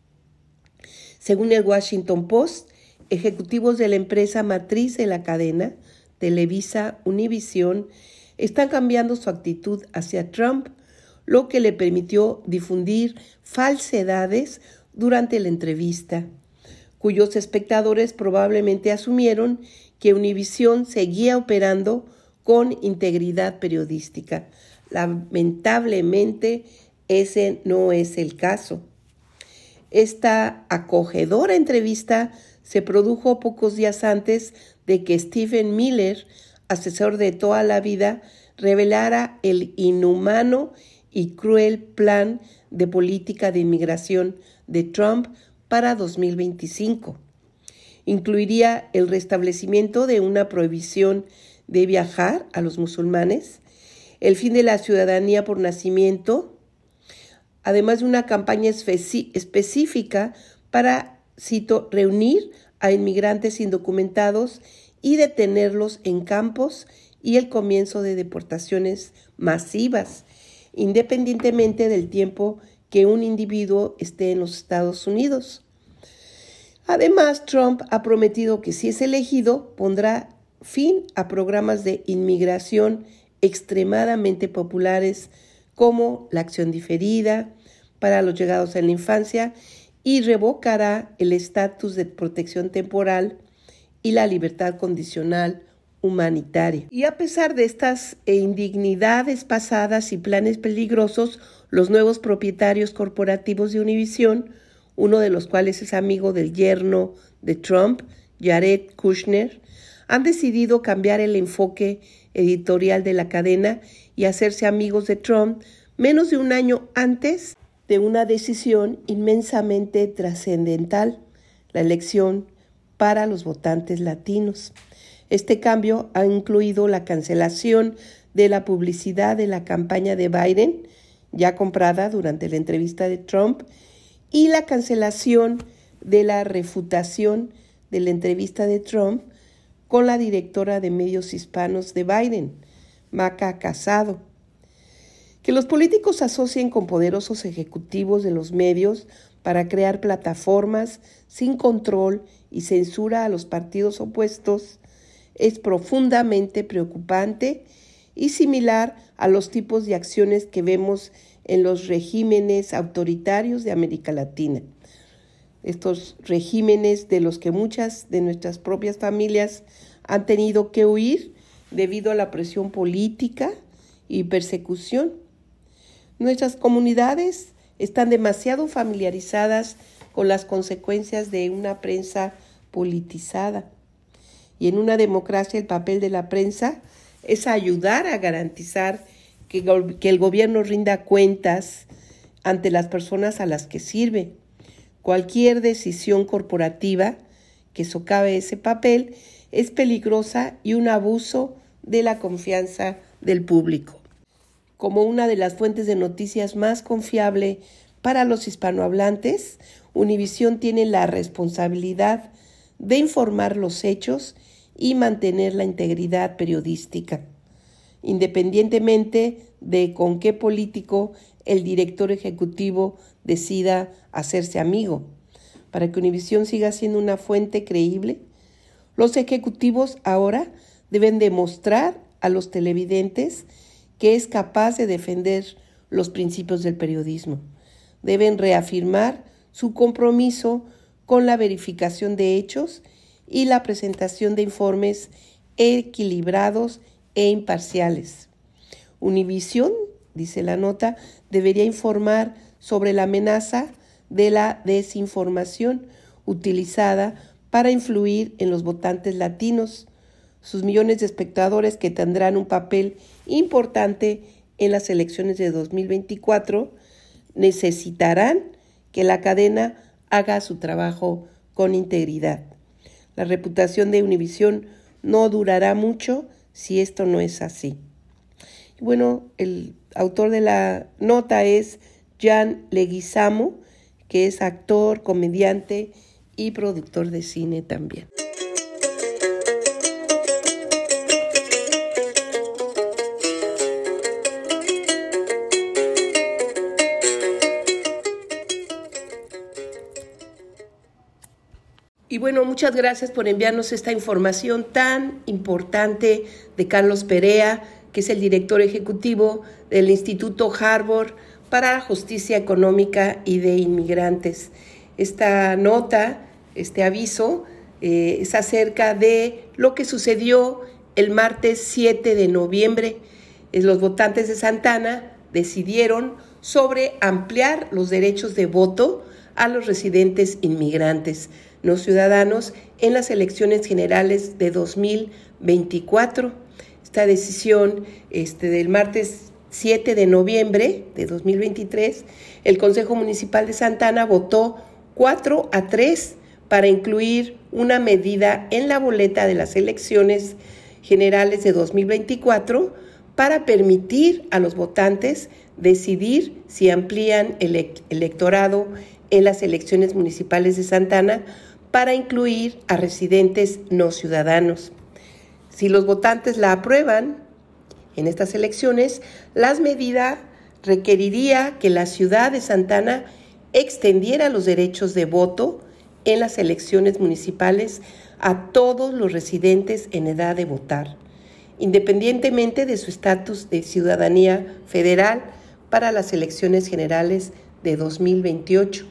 Según el Washington Post, ejecutivos de la empresa matriz de la cadena, Televisa Univisión, están cambiando su actitud hacia Trump, lo que le permitió difundir falsedades durante la entrevista, cuyos espectadores probablemente asumieron que Univisión seguía operando con integridad periodística. Lamentablemente, ese no es el caso. Esta acogedora entrevista se produjo pocos días antes de que Stephen Miller, asesor de toda la vida, revelara el inhumano y cruel plan de política de inmigración de Trump para dos mil veinticinco. Incluiría el restablecimiento de una prohibición de viajar a los musulmanes, el fin de la ciudadanía por nacimiento, además de una campaña espe- específica para, cito, reunir a inmigrantes indocumentados y detenerlos en campos, y el comienzo de deportaciones masivas, independientemente del tiempo que un individuo esté en los Estados Unidos. Además, Trump ha prometido que si es elegido, pondrá fin a programas de inmigración extremadamente populares como la acción diferida para los llegados en la infancia, y revocará el estatus de protección temporal y la libertad condicional humanitaria. Y a pesar de estas indignidades pasadas y planes peligrosos, los nuevos propietarios corporativos de Univisión, uno de los cuales es amigo del yerno de Trump, Jared Kushner, han decidido cambiar el enfoque editorial de la cadena y hacerse amigos de Trump menos de un año antes de una decisión inmensamente trascendental, la elección para los votantes latinos. Este cambio ha incluido la cancelación de la publicidad de la campaña de Biden, ya comprada durante la entrevista de Trump, y la cancelación de la refutación de la entrevista de Trump con la directora de medios hispanos de Biden, Maca Casado. Que los políticos asocien con poderosos ejecutivos de los medios para crear plataformas sin control y censura a los partidos opuestos es profundamente preocupante y similar a los tipos de acciones que vemos en los regímenes autoritarios de América Latina. Estos regímenes de los que muchas de nuestras propias familias han tenido que huir debido a la presión política y persecución. Nuestras comunidades están demasiado familiarizadas con las consecuencias de una prensa politizada. Y en una democracia el papel de la prensa es ayudar a garantizar que, que el gobierno rinda cuentas ante las personas a las que sirve. Cualquier decisión corporativa que socave ese papel es peligrosa y un abuso de la confianza del público. Como una de las fuentes de noticias más confiable para los hispanohablantes, Univisión tiene la responsabilidad de informar los hechos y mantener la integridad periodística, independientemente de con qué político el director ejecutivo decida hacerse amigo. Para que Univisión siga siendo una fuente creíble, los ejecutivos ahora deben demostrar a los televidentes que es capaz de defender los principios del periodismo. Deben reafirmar su compromiso con la verificación de hechos y la presentación de informes equilibrados e imparciales. Univisión, dice la nota, debería informar sobre la amenaza de la desinformación utilizada para influir en los votantes latinos, sus millones de espectadores que tendrán un papel importante en las elecciones de dos mil veinticuatro, necesitarán que la cadena haga su trabajo con integridad. La reputación de Univisión no durará mucho si esto no es así. Bueno, el autor de la nota es Jan Leguizamo, que es actor, comediante y productor de cine también. Y bueno, muchas gracias por enviarnos esta información tan importante de Carlos Perea, que es el director ejecutivo del Instituto Harbor para la Justicia Económica y de Inmigrantes. Esta nota, este aviso, eh, es acerca de lo que sucedió el martes siete de noviembre. Los votantes de Santa Ana decidieron sobre ampliar los derechos de voto a los residentes inmigrantes no ciudadanos en las elecciones generales de dos mil veinticuatro. Esta decisión este, del martes siete de noviembre de dos mil veintitrés, el Consejo Municipal de Santa Ana votó cuatro a tres para incluir una medida en la boleta de las elecciones generales de dos mil veinticuatro para permitir a los votantes decidir si amplían el electorado en las elecciones municipales de Santa Ana para incluir a residentes no ciudadanos. Si los votantes la aprueban en estas elecciones, la medida requeriría que la ciudad de Santa Ana extendiera los derechos de voto en las elecciones municipales a todos los residentes en edad de votar, independientemente de su estatus de ciudadanía federal para las elecciones generales de dos mil veintiocho.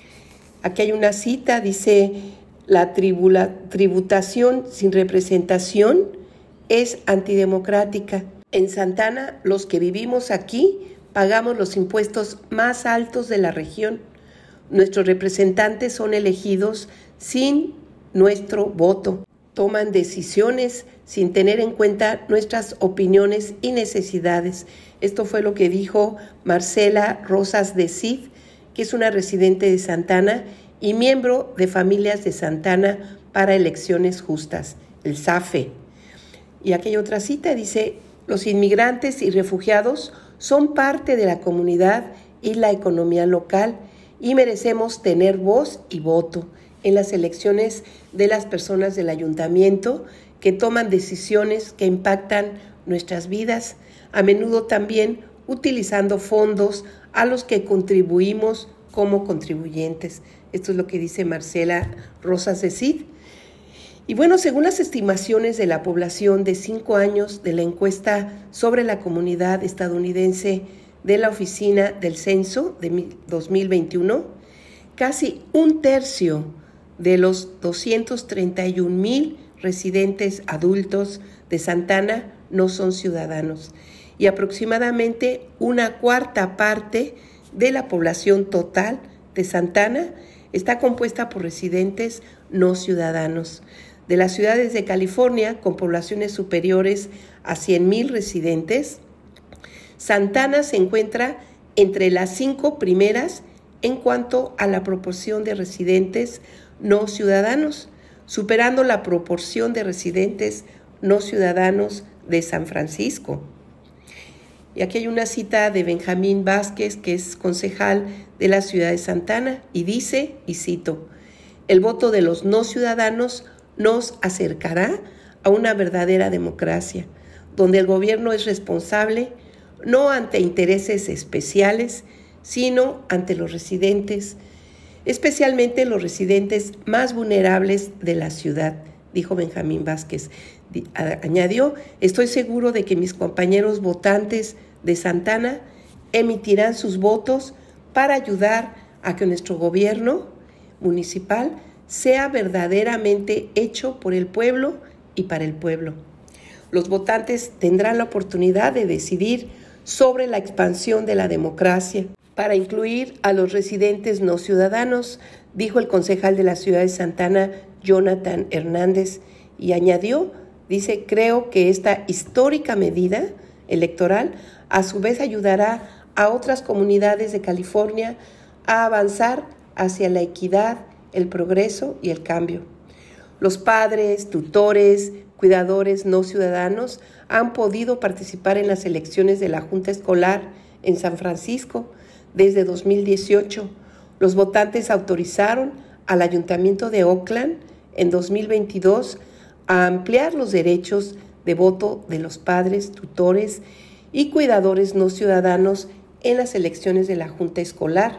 Aquí hay una cita, dice, la tribula, tributación sin representación es antidemocrática. En Santa Ana, los que vivimos aquí pagamos los impuestos más altos de la región. Nuestros representantes son elegidos sin nuestro voto. Toman decisiones sin tener en cuenta nuestras opiniones y necesidades. Esto fue lo que dijo Marcela Rosas de Cid, que es una residente de Santa Ana y miembro de Familias de Santa Ana para Elecciones Justas, el S A F E. Y aquí hay otra cita, dice, los inmigrantes y refugiados son parte de la comunidad y la economía local y merecemos tener voz y voto en las elecciones de las personas del ayuntamiento que toman decisiones que impactan nuestras vidas, a menudo también utilizando fondos a los que contribuimos como contribuyentes. Esto es lo que dice Marcela Rosas de Cid. Y bueno, según las estimaciones de la población de cinco años de la encuesta sobre la comunidad estadounidense de la Oficina del Censo de dos mil veintiuno, casi un tercio de los doscientos treinta y un mil residentes adultos de Santa Ana no son ciudadanos y aproximadamente una cuarta parte de la población total de Santa Ana está compuesta por residentes no ciudadanos. De las ciudades de California, con poblaciones superiores a cien mil residentes, Santa Ana se encuentra entre las cinco primeras en cuanto a la proporción de residentes no ciudadanos, superando la proporción de residentes no ciudadanos de San Francisco. Y aquí hay una cita de Benjamín Vázquez, que es concejal de la ciudad de Santa Ana, y dice, y cito, El voto de los no ciudadanos nos acercará a una verdadera democracia, donde el gobierno es responsable no ante intereses especiales, sino ante los residentes, especialmente los residentes más vulnerables de la ciudad, dijo Benjamín Vázquez. Añadió, estoy seguro de que mis compañeros votantes de Santa Ana emitirán sus votos para ayudar a que nuestro gobierno municipal sea verdaderamente hecho por el pueblo y para el pueblo. Los votantes tendrán la oportunidad de decidir sobre la expansión de la democracia para incluir a los residentes no ciudadanos, dijo el concejal de la ciudad de Santa Ana, Jonathan Hernández, y añadió, dice, creo que esta histórica medida electoral a su vez ayudará a otras comunidades de California a avanzar hacia la equidad, el progreso y el cambio. Los padres, tutores, cuidadores no ciudadanos han podido participar en las elecciones de la Junta Escolar en San Francisco desde dos mil dieciocho. Los votantes autorizaron al Ayuntamiento de Oakland en dos mil veintidós a ampliar los derechos de voto de los padres, tutores y cuidadores no ciudadanos en las elecciones de la Junta Escolar.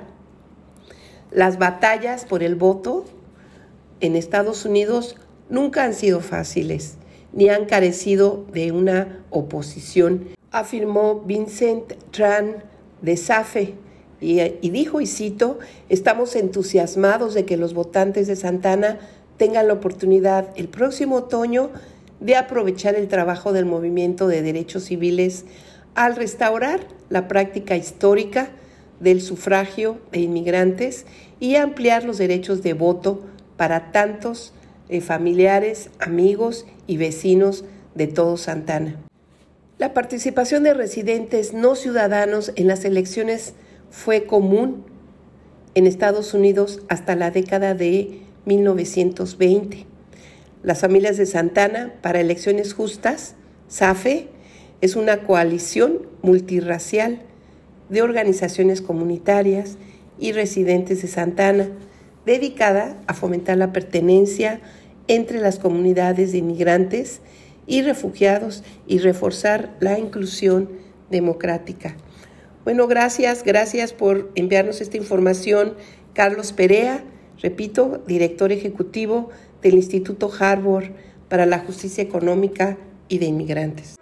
Las batallas por el voto en Estados Unidos nunca han sido fáciles, ni han carecido de una oposición, afirmó Vincent Tran de SAFE, y, y dijo, y cito, estamos entusiasmados de que los votantes de Santa Ana tengan la oportunidad el próximo otoño de aprovechar el trabajo del movimiento de derechos civiles al restaurar la práctica histórica del sufragio de inmigrantes y ampliar los derechos de voto para tantos eh, familiares, amigos y vecinos de todo Santa Ana. La participación de residentes no ciudadanos en las elecciones fue común en Estados Unidos hasta la década de mil novecientos veinte. Las Familias de Santa Ana para Elecciones Justas, SAFE, es una coalición multirracial de organizaciones comunitarias y residentes de Santa Ana, dedicada a fomentar la pertenencia entre las comunidades de inmigrantes y refugiados y reforzar la inclusión democrática. Bueno, gracias, gracias por enviarnos esta información, Carlos Perea, repito, director ejecutivo del Instituto Harbor para la Justicia Económica y de Inmigrantes.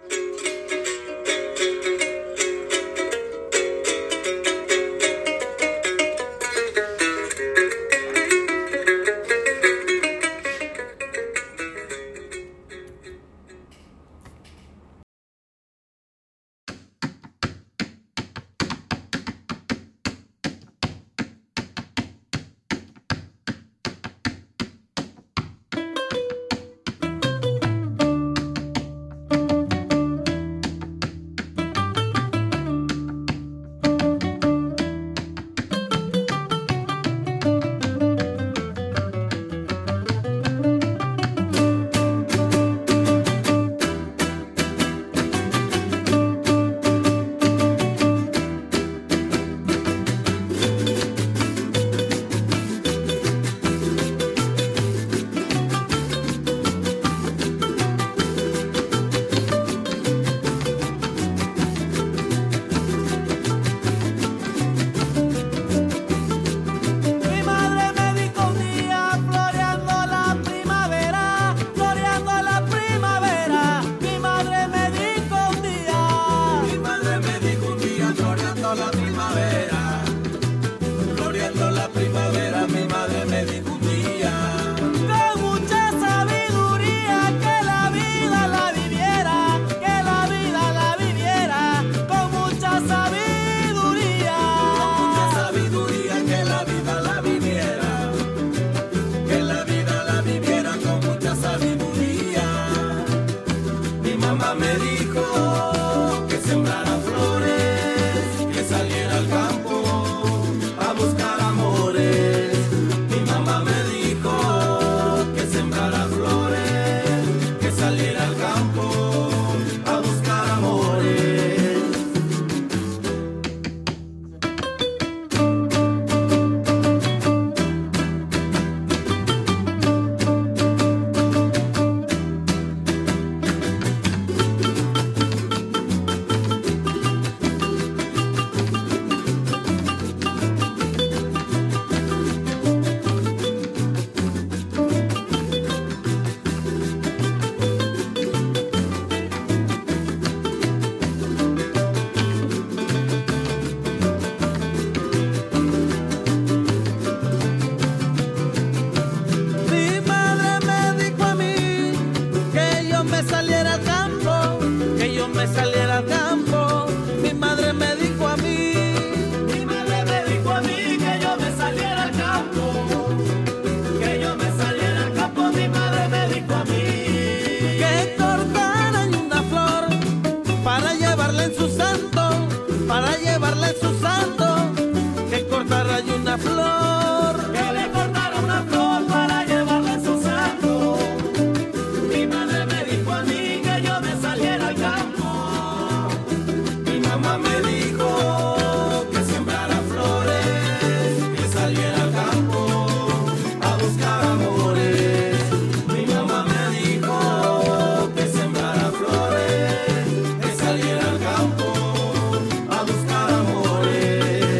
me saliera al campo. Mi madre me dijo a mí, mi madre me dijo a mí que yo me saliera al campo, que yo me saliera al campo. Mi madre me dijo a mí que cortara una flor para llevarla en su santo, para llevarla en su santo, que cortara una flor, que le cortara una flor para llevarla en su santo. Mi madre me dijo a mí que yo me saliera al campo. Mi mamá me dijo que sembrara flores, que saliera al campo a buscar amores. Mi mamá me dijo que sembrara flores, que saliera al campo a buscar amores.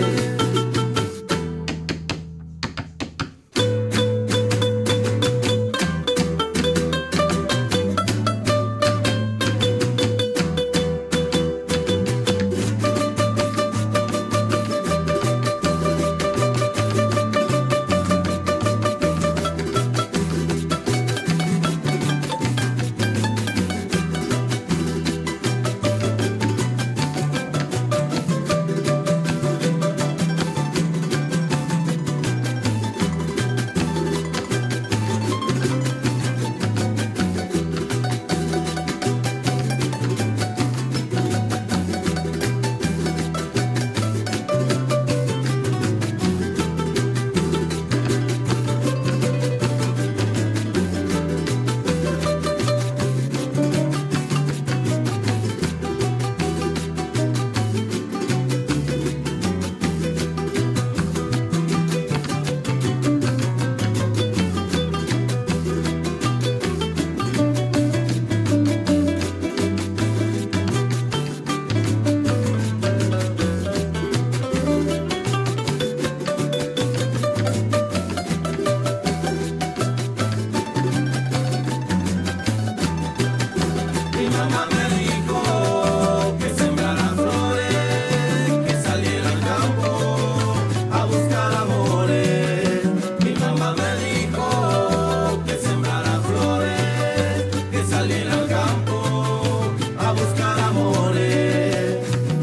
Mi mamá me dijo que sembrara flores, que saliera al campo a buscar amores. Mi mamá me dijo que sembrara flores, que saliera al campo a buscar amores.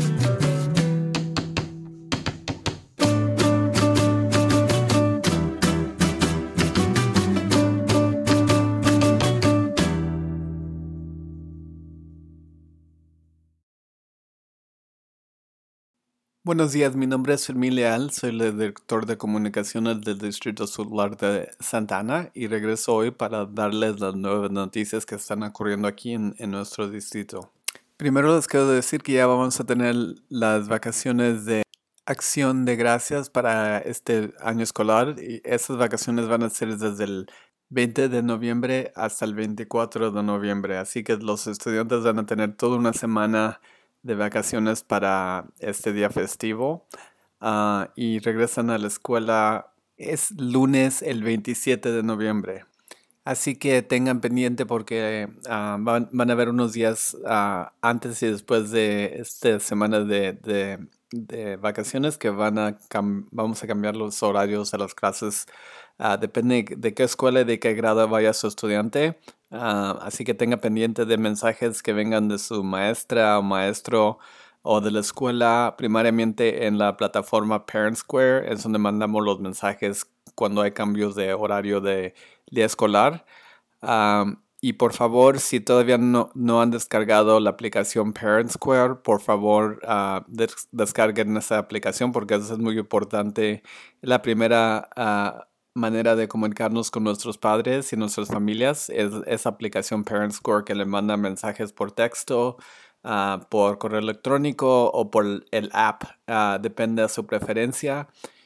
Buenos días, mi nombre es Fermín Leal, soy el director de comunicaciones del Distrito Escolar de Santa Ana y regreso hoy para darles las nuevas noticias que están ocurriendo aquí en, en nuestro distrito. Primero les quiero decir que ya vamos a tener las vacaciones de Acción de Gracias para este año escolar y esas vacaciones van a ser desde el veinte de noviembre hasta el veinticuatro de noviembre, así que los estudiantes van a tener toda una semana de vacaciones para este día festivo uh, y regresan a la escuela es lunes el veintisiete de noviembre. Así que tengan pendiente porque uh, van, van a haber unos días uh, antes y después de esta semana de, de, de vacaciones que van a cam- vamos a cambiar los horarios de las clases. Uh, depende de qué escuela y de qué grado vaya su estudiante. Uh, así que tenga pendiente de mensajes que vengan de su maestra o maestro o de la escuela, primariamente en la plataforma Parent Square, es donde mandamos los mensajes cuando hay cambios de horario de día escolar. Um, y por favor, si todavía no, no han descargado la aplicación Parent Square, por favor uh, des- descarguen esa aplicación porque eso es muy importante. La primera uh, manera de comunicarnos con nuestros padres y nuestras familias es esa aplicación Parent Square que le manda mensajes por texto, uh, por correo electrónico o por el app, uh, depende de su preferencia,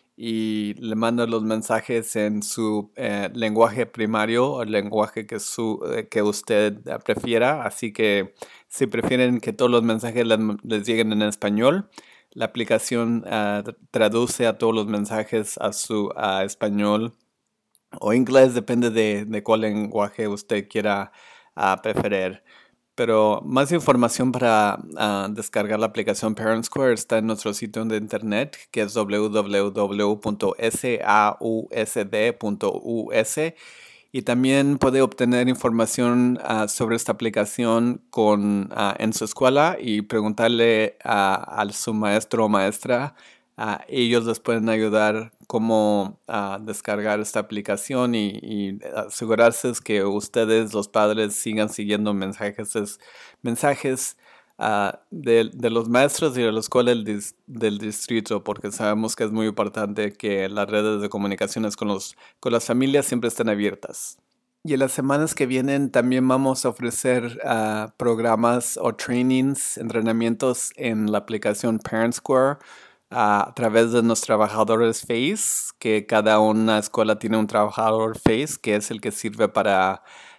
y le manda los mensajes en su eh, lenguaje primario o el lenguaje que, su, eh, que usted uh, prefiera. Así que si prefieren que todos los mensajes les, les lleguen en español, la aplicación uh, traduce a todos los mensajes a su a español o inglés, depende de, de cuál lenguaje usted quiera uh, preferir. Pero más información para uh, descargar la aplicación Parent Square está en nuestro sitio de internet, que es doble u doble u doble u punto sausd punto u s. Y también puede obtener información uh, sobre esta aplicación con, uh, en su escuela y preguntarle uh, a su maestro o maestra. Uh, ellos les pueden ayudar cómo uh, descargar esta aplicación y, y asegurarse que ustedes, los padres, sigan siguiendo mensajes, mensajes uh, de, de los maestros y de la escuela del, dis, del distrito, porque sabemos que es muy importante que las redes de comunicaciones con, los, con las familias siempre estén abiertas. Y en las semanas que vienen también vamos a ofrecer uh, programas o trainings, entrenamientos en la aplicación ParentSquare, Uh, a través de los trabajadores Face, que cada una escuela tiene un trabajador Face, que es el que sirve para,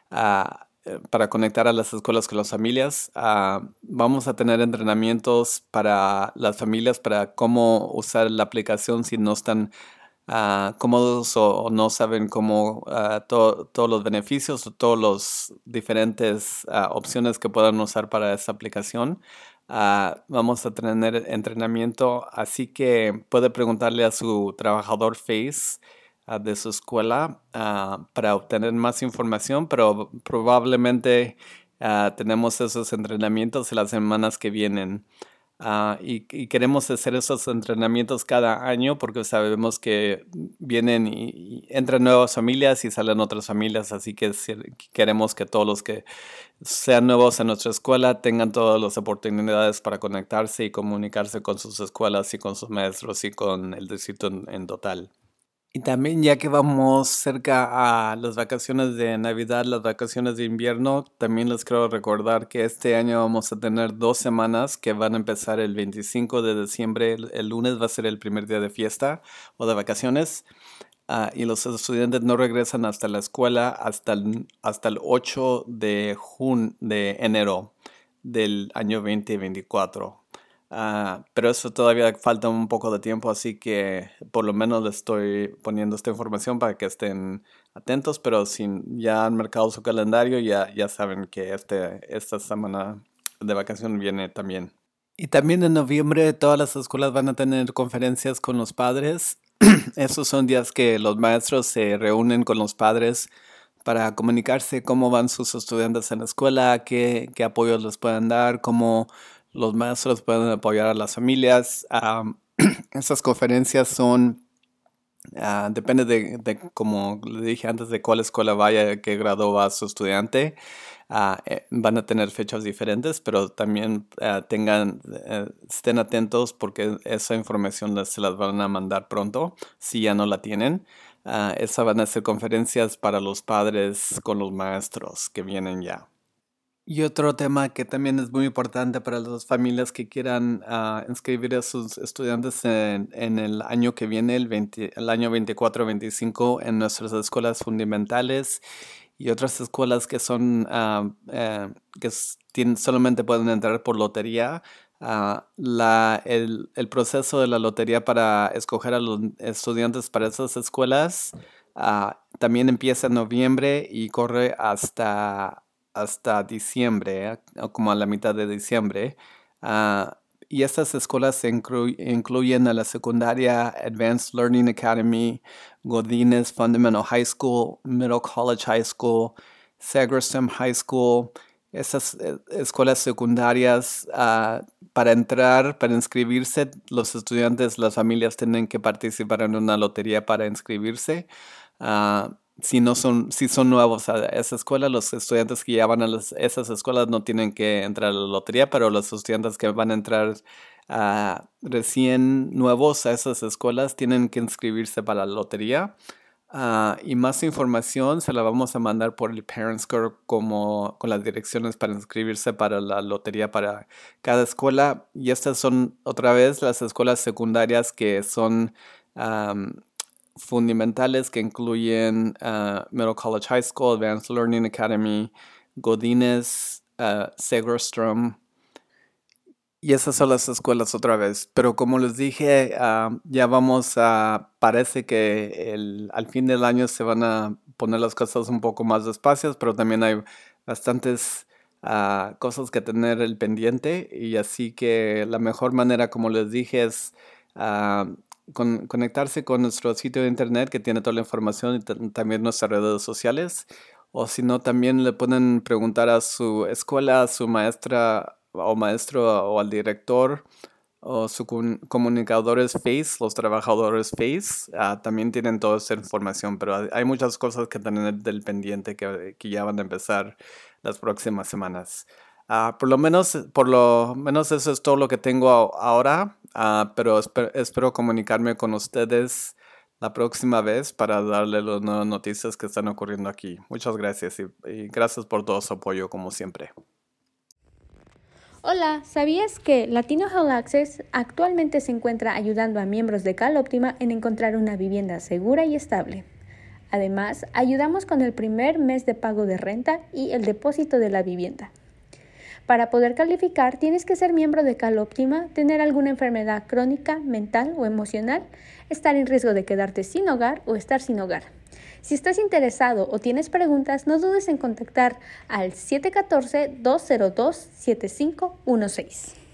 uh, para conectar a las escuelas con las familias. Uh, vamos a tener entrenamientos para las familias para cómo usar la aplicación si no están uh, cómodos o, o no saben cómo uh, to, todos los beneficios o todas las diferentes uh, opciones que puedan usar para esa aplicación. Uh, vamos a tener entrenamiento, así que puede preguntarle a su trabajador Face uh, de su escuela uh, para obtener más información, pero probablemente uh, tenemos esos entrenamientos en las semanas que vienen. Uh, y, y queremos hacer esos entrenamientos cada año porque sabemos que vienen y, y entran nuevas familias y salen otras familias, así que si, queremos que todos los que sean nuevos en nuestra escuela tengan todas las oportunidades para conectarse y comunicarse con sus escuelas y con sus maestros y con el distrito en, en total. Y también ya que vamos cerca a las vacaciones de Navidad, las vacaciones de invierno, también les quiero recordar que este año vamos a tener dos semanas que van a empezar el veinticinco de diciembre. El, el lunes va a ser el primer día de fiesta o de vacaciones. Uh, y los estudiantes no regresan hasta la escuela hasta el, hasta el ocho de, jun, de enero del año veinte veinticuatro. Uh, pero eso todavía falta un poco de tiempo, así que por lo menos les estoy poniendo esta información para que estén atentos, pero si ya han marcado su calendario, ya, ya saben que este, esta semana de vacación viene también. Y también en noviembre todas las escuelas van a tener conferencias con los padres. Esos son días que los maestros se reúnen con los padres para comunicarse cómo van sus estudiantes en la escuela, qué, qué apoyos les pueden dar, cómo los maestros pueden apoyar a las familias. Um, esas conferencias son, uh, depende de, de, como le dije antes, de cuál escuela vaya, qué grado va su estudiante. Uh, eh, van a tener fechas diferentes, pero también uh, tengan, uh, estén atentos porque esa información les, se las van a mandar pronto, si ya no la tienen. Uh, esas van a ser conferencias para los padres con los maestros que vienen ya. Y otro tema que también es muy importante para las familias que quieran uh, inscribir a sus estudiantes en, en el año que viene, el, veinte, el año veinticuatro veinticinco, en nuestras escuelas fundamentales y otras escuelas que son uh, uh, que tienen, solamente pueden entrar por lotería. Uh, la, el, el proceso de la lotería para escoger a los estudiantes para esas escuelas uh, también empieza en noviembre y corre hasta hasta diciembre, ¿eh? Como a la mitad de diciembre. Uh, y estas escuelas se inclu- incluyen a la secundaria Advanced Learning Academy, Godinez Fundamental High School, Middle College High School, Sagerstrom High School. Esas eh, escuelas secundarias, uh, para entrar, para inscribirse, los estudiantes, las familias tienen que participar en una lotería para inscribirse. Uh, Si no son, si son nuevos a esa escuela, los estudiantes que ya van a las, esas escuelas no tienen que entrar a la lotería, pero los estudiantes que van a entrar uh, recién nuevos a esas escuelas tienen que inscribirse para la lotería. Uh, y más información se la vamos a mandar por el ParentSquare como con las direcciones para inscribirse para la lotería para cada escuela. Y estas son otra vez las escuelas secundarias que son Um, fundamentales, que incluyen uh, Middle College High School, Advanced Learning Academy, Godinez, uh, Sagerstrom. Y esas son las escuelas otra vez. Pero como les dije, uh, ya vamos a, parece que el, al fin del año se van a poner las cosas un poco más despacios, pero también hay bastantes uh, cosas que tener el pendiente. Y así que la mejor manera, como les dije, es Uh, con, conectarse con nuestro sitio de internet que tiene toda la información y t- también nuestras redes sociales. O si no, también le pueden preguntar a su escuela, a su maestra o maestro o al director o sus comunicadores Face, los trabajadores Face, uh, también tienen toda esa información, pero hay, hay muchas cosas que tener del pendiente que, que ya van a empezar las próximas semanas. Uh, por lo menos, por lo menos eso es todo lo que tengo ahora, uh, pero espero, espero comunicarme con ustedes la próxima vez para darle las nuevas noticias que están ocurriendo aquí. Muchas gracias y, y gracias por todo su apoyo como siempre. Hola, ¿sabías que Latino Health Access actualmente se encuentra ayudando a miembros de CalOptima en encontrar una vivienda segura y estable? Además, ayudamos con el primer mes de pago de renta y el depósito de la vivienda. Para poder calificar, tienes que ser miembro de CalOptima, tener alguna enfermedad crónica, mental o emocional, estar en riesgo de quedarte sin hogar o estar sin hogar. Si estás interesado o tienes preguntas, no dudes en contactar al siete uno cuatro, dos cero dos, siete cinco uno seis.